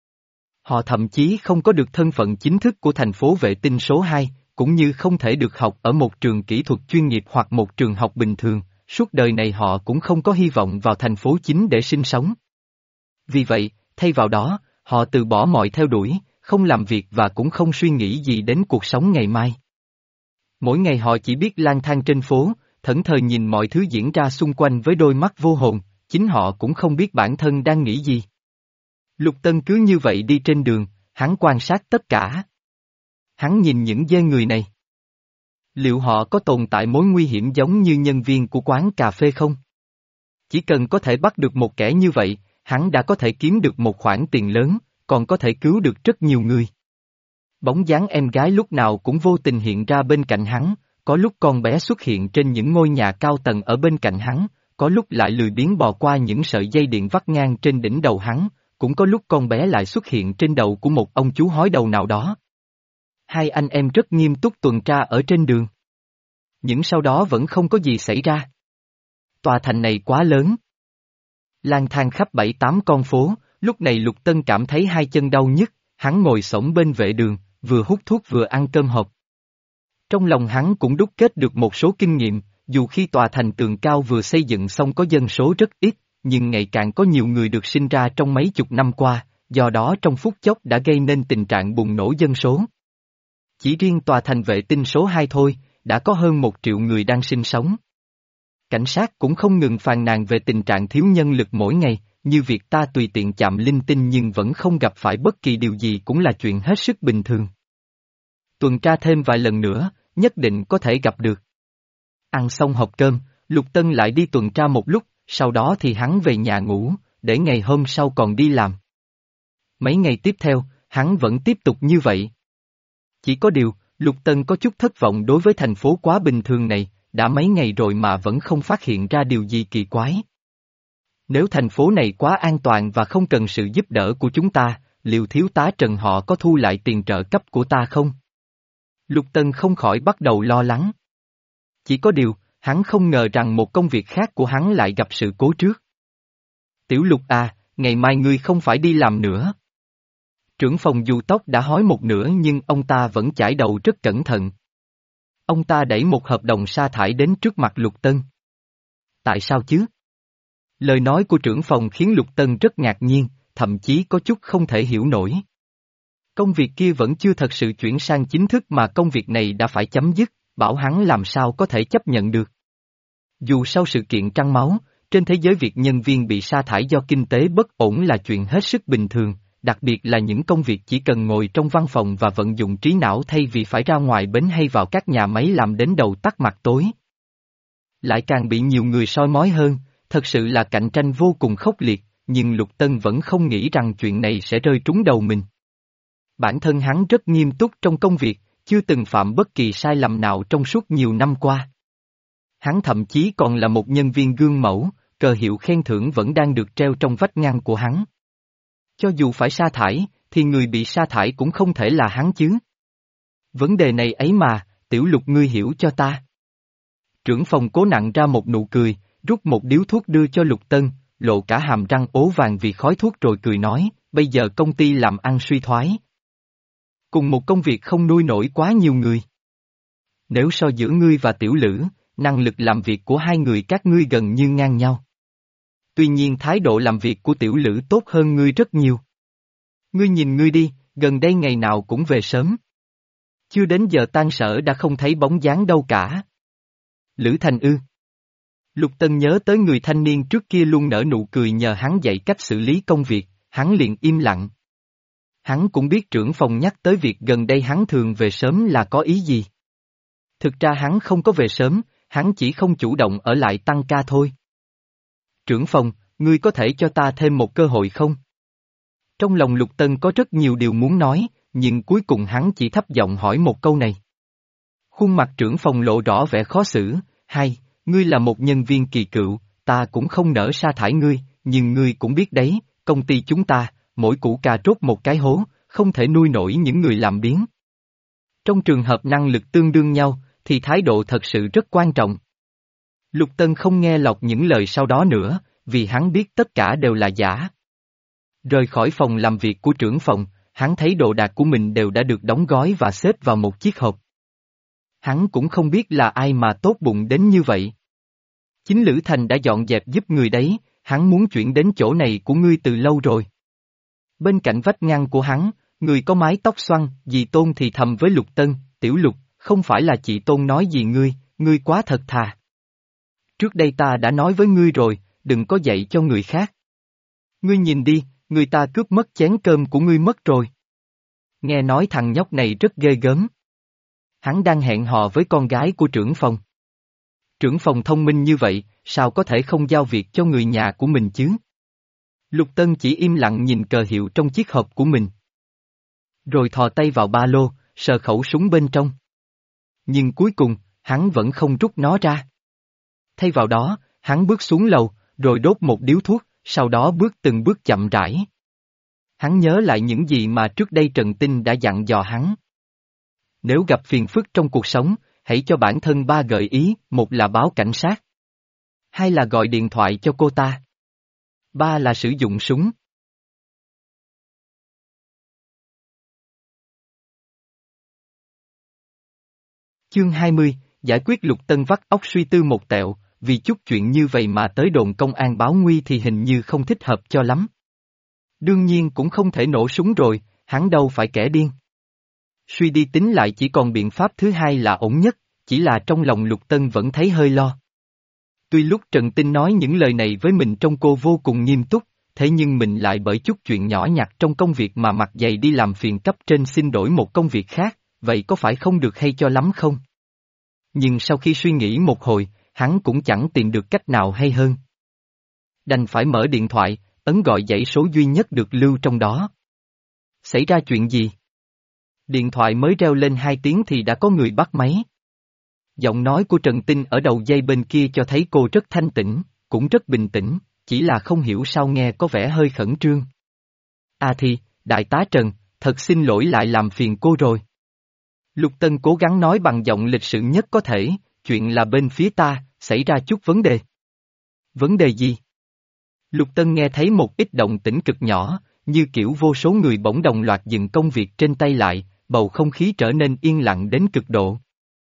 Họ thậm chí không có được thân phận chính thức của thành phố vệ tinh số hai, cũng như không thể được học ở một trường kỹ thuật chuyên nghiệp hoặc một trường học bình thường, suốt đời này họ cũng không có hy vọng vào thành phố chính để sinh sống. Vì vậy, thay vào đó, họ từ bỏ mọi theo đuổi, không làm việc và cũng không suy nghĩ gì đến cuộc sống ngày mai. Mỗi ngày họ chỉ biết lang thang trên phố, thẫn thờ nhìn mọi thứ diễn ra xung quanh với đôi mắt vô hồn, chính họ cũng không biết bản thân đang nghĩ gì. Lục Tân cứ như vậy đi trên đường, hắn quan sát tất cả. Hắn nhìn những dê người này. Liệu họ có tồn tại mối nguy hiểm giống như nhân viên của quán cà phê không? Chỉ cần có thể bắt được một kẻ như vậy, hắn đã có thể kiếm được một khoản tiền lớn, còn có thể cứu được rất nhiều người. Bóng dáng em gái lúc nào cũng vô tình hiện ra bên cạnh hắn, có lúc con bé xuất hiện trên những ngôi nhà cao tầng ở bên cạnh hắn, có lúc lại lười biếng bò qua những sợi dây điện vắt ngang trên đỉnh đầu hắn, cũng có lúc con bé lại xuất hiện trên đầu của một ông chú hói đầu nào đó. Hai anh em rất nghiêm túc tuần tra ở trên đường. Nhưng sau đó vẫn không có gì xảy ra. Tòa thành này quá lớn. Lang thang khắp bảy tám con phố, lúc này Lục Tân cảm thấy hai chân đau nhức, hắn ngồi xổm bên vệ đường, vừa hút thuốc vừa ăn cơm hộp. Trong lòng hắn cũng đúc kết được một số kinh nghiệm, dù khi tòa thành tường cao vừa xây dựng xong có dân số rất ít, nhưng ngày càng có nhiều người được sinh ra trong mấy chục năm qua, do đó trong phút chốc đã gây nên tình trạng bùng nổ dân số. Chỉ riêng tòa thành vệ tinh số hai thôi, đã có hơn một triệu người đang sinh sống. Cảnh sát cũng không ngừng phàn nàn về tình trạng thiếu nhân lực mỗi ngày, như việc ta tùy tiện chạm linh tinh nhưng vẫn không gặp phải bất kỳ điều gì cũng là chuyện hết sức bình thường. Tuần tra thêm vài lần nữa, nhất định có thể gặp được. Ăn xong hộp cơm, Lục Tân lại đi tuần tra một lúc, sau đó thì hắn về nhà ngủ, để ngày hôm sau còn đi làm. Mấy ngày tiếp theo, hắn vẫn tiếp tục như vậy. Chỉ có điều, Lục Tân có chút thất vọng đối với thành phố quá bình thường này, đã mấy ngày rồi mà vẫn không phát hiện ra điều gì kỳ quái. Nếu thành phố này quá an toàn và không cần sự giúp đỡ của chúng ta, liệu thiếu tá Trần họ có thu lại tiền trợ cấp của ta không? Lục Tân không khỏi bắt đầu lo lắng. Chỉ có điều, hắn không ngờ rằng một công việc khác của hắn lại gặp sự cố trước. Tiểu Lục à, ngày mai ngươi không phải đi làm nữa. Trưởng phòng dù tóc đã hói một nửa nhưng ông ta vẫn chải đầu rất cẩn thận. Ông ta đẩy một hợp đồng sa thải đến trước mặt Lục Tân. Tại sao chứ? Lời nói của trưởng phòng khiến Lục Tân rất ngạc nhiên, thậm chí có chút không thể hiểu nổi. Công việc kia vẫn chưa thật sự chuyển sang chính thức mà công việc này đã phải chấm dứt, bảo hắn làm sao có thể chấp nhận được. Dù sau sự kiện trăng máu, trên thế giới việc nhân viên bị sa thải do kinh tế bất ổn là chuyện hết sức bình thường, đặc biệt là những công việc chỉ cần ngồi trong văn phòng và vận dụng trí não thay vì phải ra ngoài bến hay vào các nhà máy làm đến đầu tắt mặt tối. Lại càng bị nhiều người soi mói hơn, thật sự là cạnh tranh vô cùng khốc liệt, nhưng Lục Tân vẫn không nghĩ rằng chuyện này sẽ rơi trúng đầu mình. Bản thân hắn rất nghiêm túc trong công việc, chưa từng phạm bất kỳ sai lầm nào trong suốt nhiều năm qua. Hắn thậm chí còn là một nhân viên gương mẫu, cờ hiệu khen thưởng vẫn đang được treo trong vách ngăn của hắn. Cho dù phải sa thải, thì người bị sa thải cũng không thể là hắn chứ. Vấn đề này ấy mà, Tiểu Lục ngươi hiểu cho ta. Trưởng phòng cố nặng ra một nụ cười, rút một điếu thuốc đưa cho Lục Tân, lộ cả hàm răng ố vàng vì khói thuốc rồi cười nói, bây giờ công ty làm ăn suy thoái. Cùng một công việc không nuôi nổi quá nhiều người. Nếu so giữa ngươi và Tiểu Lữ, năng lực làm việc của hai người các ngươi gần như ngang nhau. Tuy nhiên thái độ làm việc của Tiểu Lữ tốt hơn ngươi rất nhiều. Ngươi nhìn ngươi đi, gần đây ngày nào cũng về sớm. Chưa đến giờ tan sở đã không thấy bóng dáng đâu cả. Lữ Thành ư. Lục Tân nhớ tới người thanh niên trước kia luôn nở nụ cười nhờ hắn dạy cách xử lý công việc, hắn liền im lặng. Hắn cũng biết trưởng phòng nhắc tới việc gần đây hắn thường về sớm là có ý gì. Thực ra hắn không có về sớm, hắn chỉ không chủ động ở lại tăng ca thôi. Trưởng phòng, ngươi có thể cho ta thêm một cơ hội không? Trong lòng Lục Tân có rất nhiều điều muốn nói, nhưng cuối cùng hắn chỉ thấp giọng hỏi một câu này. Khuôn mặt trưởng phòng lộ rõ vẻ khó xử, hay, ngươi là một nhân viên kỳ cựu, ta cũng không nỡ sa thải ngươi, nhưng ngươi cũng biết đấy, công ty chúng ta, mỗi củ cà rốt một cái hố, không thể nuôi nổi những người làm biếng. Trong trường hợp năng lực tương đương nhau, thì thái độ thật sự rất quan trọng. Lục Tân không nghe lọt những lời sau đó nữa, vì hắn biết tất cả đều là giả. Rời khỏi phòng làm việc của trưởng phòng, hắn thấy đồ đạc của mình đều đã được đóng gói và xếp vào một chiếc hộp. Hắn cũng không biết là ai mà tốt bụng đến như vậy. Chính Lữ Thành đã dọn dẹp giúp người đấy, hắn muốn chuyển đến chỗ này của ngươi từ lâu rồi. Bên cạnh vách ngăn của hắn, người có mái tóc xoăn, dì Tôn thì thầm với Lục Tân, Tiểu Lục, không phải là chị Tôn nói gì ngươi, ngươi quá thật thà. Trước đây ta đã nói với ngươi rồi, đừng có dạy cho người khác. Ngươi nhìn đi, người ta cướp mất chén cơm của ngươi mất rồi. Nghe nói thằng nhóc này rất ghê gớm. Hắn đang hẹn hò với con gái của trưởng phòng. Trưởng phòng thông minh như vậy, sao có thể không giao việc cho người nhà của mình chứ? Lục Tân chỉ im lặng nhìn cờ hiệu trong chiếc hộp của mình. Rồi thò tay vào ba lô, sờ khẩu súng bên trong. Nhưng cuối cùng, hắn vẫn không rút nó ra. Thay vào đó, hắn bước xuống lầu, rồi đốt một điếu thuốc, sau đó bước từng bước chậm rãi. Hắn nhớ lại những gì mà trước đây Trần Tinh đã dặn dò hắn. Nếu gặp phiền phức trong cuộc sống, hãy cho bản thân ba gợi ý, một là báo cảnh sát. Hai là gọi điện thoại cho cô ta. Ba là sử dụng súng. Chương hai mươi, giải quyết. Lục Tân vắt óc suy tư một tẹo, vì chút chuyện như vậy mà tới đồn công an báo nguy thì hình như không thích hợp cho lắm. Đương nhiên cũng không thể nổ súng rồi, hắn đâu phải kẻ điên. Suy đi tính lại chỉ còn biện pháp thứ hai là ổn nhất, chỉ là trong lòng Lục Tân vẫn thấy hơi lo. Tuy lúc Trần Tinh nói những lời này với mình trông cô vô cùng nghiêm túc, thế nhưng mình lại bởi chút chuyện nhỏ nhặt trong công việc mà mặt dày đi làm phiền cấp trên xin đổi một công việc khác, vậy có phải không được hay cho lắm không? Nhưng sau khi suy nghĩ một hồi, hắn cũng chẳng tìm được cách nào hay hơn. Đành phải mở điện thoại, ấn gọi dãy số duy nhất được lưu trong đó. Xảy ra chuyện gì? Điện thoại mới reo lên hai tiếng thì đã có người bắt máy. Giọng nói của Trần Tinh ở đầu dây bên kia cho thấy cô rất thanh tĩnh, cũng rất bình tĩnh, chỉ là không hiểu sao nghe có vẻ hơi khẩn trương. À thì, đại tá Trần, thật xin lỗi lại làm phiền cô rồi. Lục Tân cố gắng nói bằng giọng lịch sự nhất có thể, chuyện là bên phía ta, xảy ra chút vấn đề. Vấn đề gì? Lục Tân nghe thấy một ít động tĩnh cực nhỏ, như kiểu vô số người bỗng đồng loạt dừng công việc trên tay lại, bầu không khí trở nên yên lặng đến cực độ.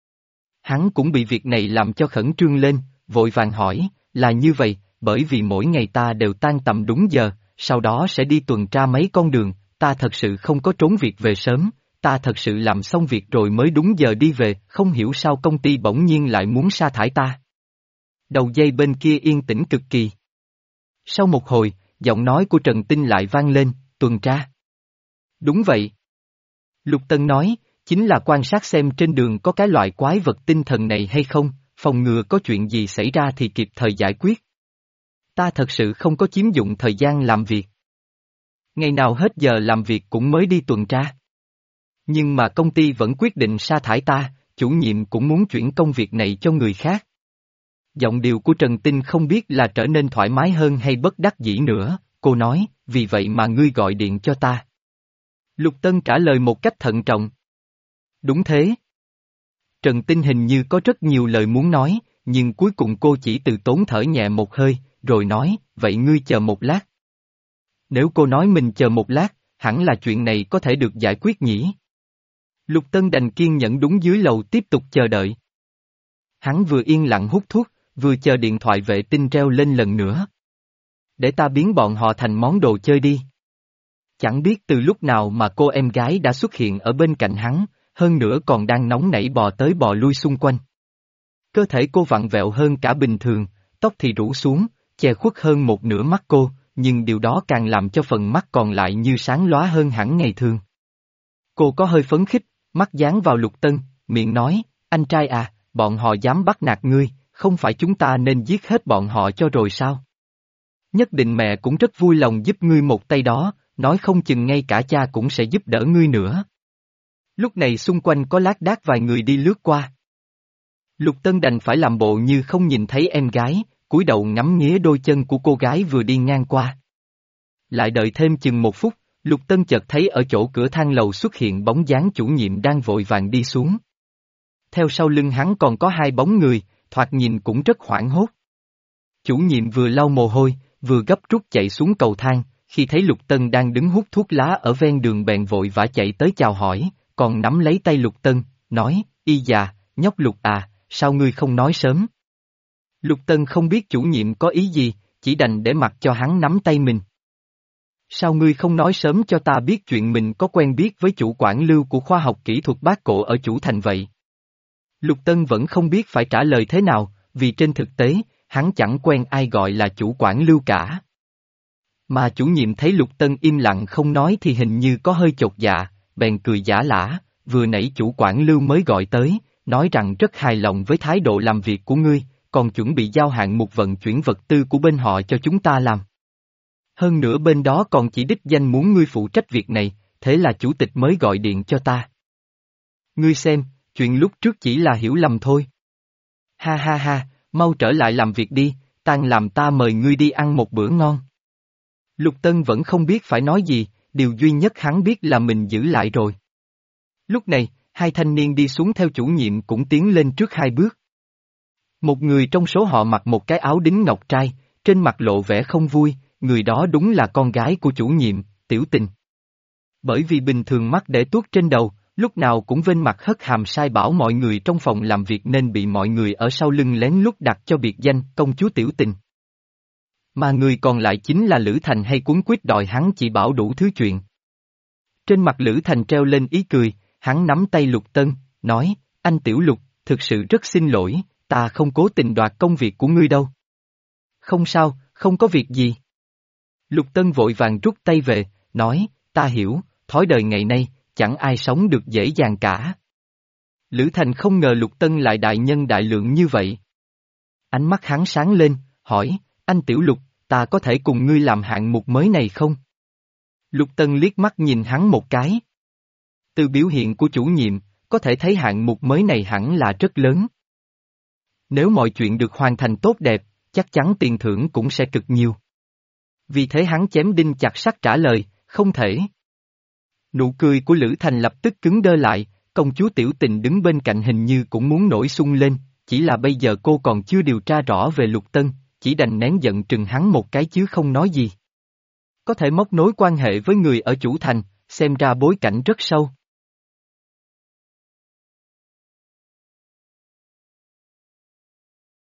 Hắn cũng bị việc này làm cho khẩn trương lên, vội vàng hỏi, là như vậy, bởi vì mỗi ngày ta đều tan tầm đúng giờ, sau đó sẽ đi tuần tra mấy con đường, ta thật sự không có trốn việc về sớm, ta thật sự làm xong việc rồi mới đúng giờ đi về, không hiểu sao công ty bỗng nhiên lại muốn sa thải ta. Đầu dây bên kia yên tĩnh cực kỳ. Sau một hồi, giọng nói của Trần Tinh lại vang lên, tuần tra. Đúng vậy. Lục Tân nói, chính là quan sát xem trên đường có cái loại quái vật tinh thần này hay không, phòng ngừa có chuyện gì xảy ra thì kịp thời giải quyết. Ta thật sự không có chiếm dụng thời gian làm việc. Ngày nào hết giờ làm việc cũng mới đi tuần tra. Nhưng mà công ty vẫn quyết định sa thải ta, chủ nhiệm cũng muốn chuyển công việc này cho người khác. Giọng điệu của Trần Tinh không biết là trở nên thoải mái hơn hay bất đắc dĩ nữa, cô nói, vì vậy mà ngươi gọi điện cho ta. Lục Tân trả lời một cách thận trọng. Đúng thế. Trần Tinh hình như có rất nhiều lời muốn nói, nhưng cuối cùng cô chỉ từ tốn thở nhẹ một hơi, rồi nói, vậy ngươi chờ một lát. Nếu cô nói mình chờ một lát, hẳn là chuyện này có thể được giải quyết nhỉ? Lục Tân đành kiên nhẫn đúng dưới lầu tiếp tục chờ đợi. Hắn vừa yên lặng hút thuốc, vừa chờ điện thoại vệ tinh reo lên lần nữa. Để ta biến bọn họ thành món đồ chơi đi. Chẳng biết từ lúc nào mà cô em gái đã xuất hiện ở bên cạnh hắn, hơn nữa còn đang nóng nảy bò tới bò lui xung quanh. Cơ thể cô vặn vẹo hơn cả bình thường, tóc thì rủ xuống, che khuất hơn một nửa mắt cô, nhưng điều đó càng làm cho phần mắt còn lại như sáng lóa hơn hẳn ngày thường. Cô có hơi phấn khích, mắt dán vào Lục Tân, miệng nói, anh trai à, bọn họ dám bắt nạt ngươi, không phải chúng ta nên giết hết bọn họ cho rồi sao? Nhất định mẹ cũng rất vui lòng giúp ngươi một tay đó, nói không chừng ngay cả cha cũng sẽ giúp đỡ ngươi nữa. Lúc này xung quanh có lác đác vài người đi lướt qua. Lục Tân đành phải làm bộ như không nhìn thấy em gái, cúi đầu ngắm nghía đôi chân của cô gái vừa đi ngang qua. Lại đợi thêm chừng một phút, Lục Tân chợt thấy ở chỗ cửa thang lầu xuất hiện bóng dáng chủ nhiệm đang vội vàng đi xuống. Theo sau lưng hắn còn có hai bóng người, thoạt nhìn cũng rất hoảng hốt. Chủ nhiệm vừa lau mồ hôi, vừa gấp rút chạy xuống cầu thang, khi thấy Lục Tân đang đứng hút thuốc lá ở ven đường bèn vội vã chạy tới chào hỏi, còn nắm lấy tay Lục Tân, nói, y già, nhóc Lục à, sao ngươi không nói sớm? Lục Tân không biết chủ nhiệm có ý gì, chỉ đành để mặc cho hắn nắm tay mình. Sao ngươi không nói sớm cho ta biết chuyện mình có quen biết với chủ quản Lưu của khoa học kỹ thuật Bát Cổ ở Chủ Thành vậy? Lục Tân vẫn không biết phải trả lời thế nào, vì trên thực tế, hắn chẳng quen ai gọi là chủ quản Lưu cả. Mà chủ nhiệm thấy Lục Tân im lặng không nói thì hình như có hơi chột dạ, bèn cười giả lả, vừa nãy chủ quản Lưu mới gọi tới, nói rằng rất hài lòng với thái độ làm việc của ngươi, còn chuẩn bị giao hạng mục vận chuyển vật tư của bên họ cho chúng ta làm. Hơn nữa bên đó còn chỉ đích danh muốn ngươi phụ trách việc này, thế là chủ tịch mới gọi điện cho ta. Ngươi xem, chuyện lúc trước chỉ là hiểu lầm thôi. Ha ha ha, mau trở lại làm việc đi, tan làm ta mời ngươi đi ăn một bữa ngon. Lục Tân vẫn không biết phải nói gì, điều duy nhất hắn biết là mình giữ lại rồi. Lúc này, hai thanh niên đi xuống theo chủ nhiệm cũng tiến lên trước hai bước. Một người trong số họ mặc một cái áo đính ngọc trai, trên mặt lộ vẻ không vui, người đó đúng là con gái của chủ nhiệm, Tiểu Tình. Bởi vì bình thường mắt để tuốt trên đầu, lúc nào cũng vênh mặt hất hàm sai bảo mọi người trong phòng làm việc nên bị mọi người ở sau lưng lén lút đặt cho biệt danh công chúa Tiểu Tình. Mà người còn lại chính là Lữ Thành hay cuống quýt đòi hắn chỉ bảo đủ thứ chuyện. Trên mặt Lữ Thành treo lên ý cười, hắn nắm tay Lục Tân, nói, anh Tiểu Lục, thực sự rất xin lỗi, ta không cố tình đoạt công việc của ngươi đâu. Không sao, không có việc gì. Lục Tân vội vàng rút tay về, nói, ta hiểu, thói đời ngày nay, chẳng ai sống được dễ dàng cả. Lữ Thành không ngờ Lục Tân lại đại nhân đại lượng như vậy. Ánh mắt hắn sáng lên, hỏi, anh Tiểu Lục, ta có thể cùng ngươi làm hạng mục mới này không? Lục Tân liếc mắt nhìn hắn một cái. Từ biểu hiện của chủ nhiệm, có thể thấy hạng mục mới này hẳn là rất lớn. Nếu mọi chuyện được hoàn thành tốt đẹp, chắc chắn tiền thưởng cũng sẽ cực nhiều. Vì thế hắn chém đinh chặt sắt trả lời, không thể. Nụ cười của Lữ Thành lập tức cứng đơ lại, công chúa Tiểu Tình đứng bên cạnh hình như cũng muốn nổi xung lên, chỉ là bây giờ cô còn chưa điều tra rõ về Lục Tân, chỉ đành nén giận trừng hắn một cái chứ không nói gì. Có thể móc nối quan hệ với người ở chủ thành, xem ra bối cảnh rất sâu.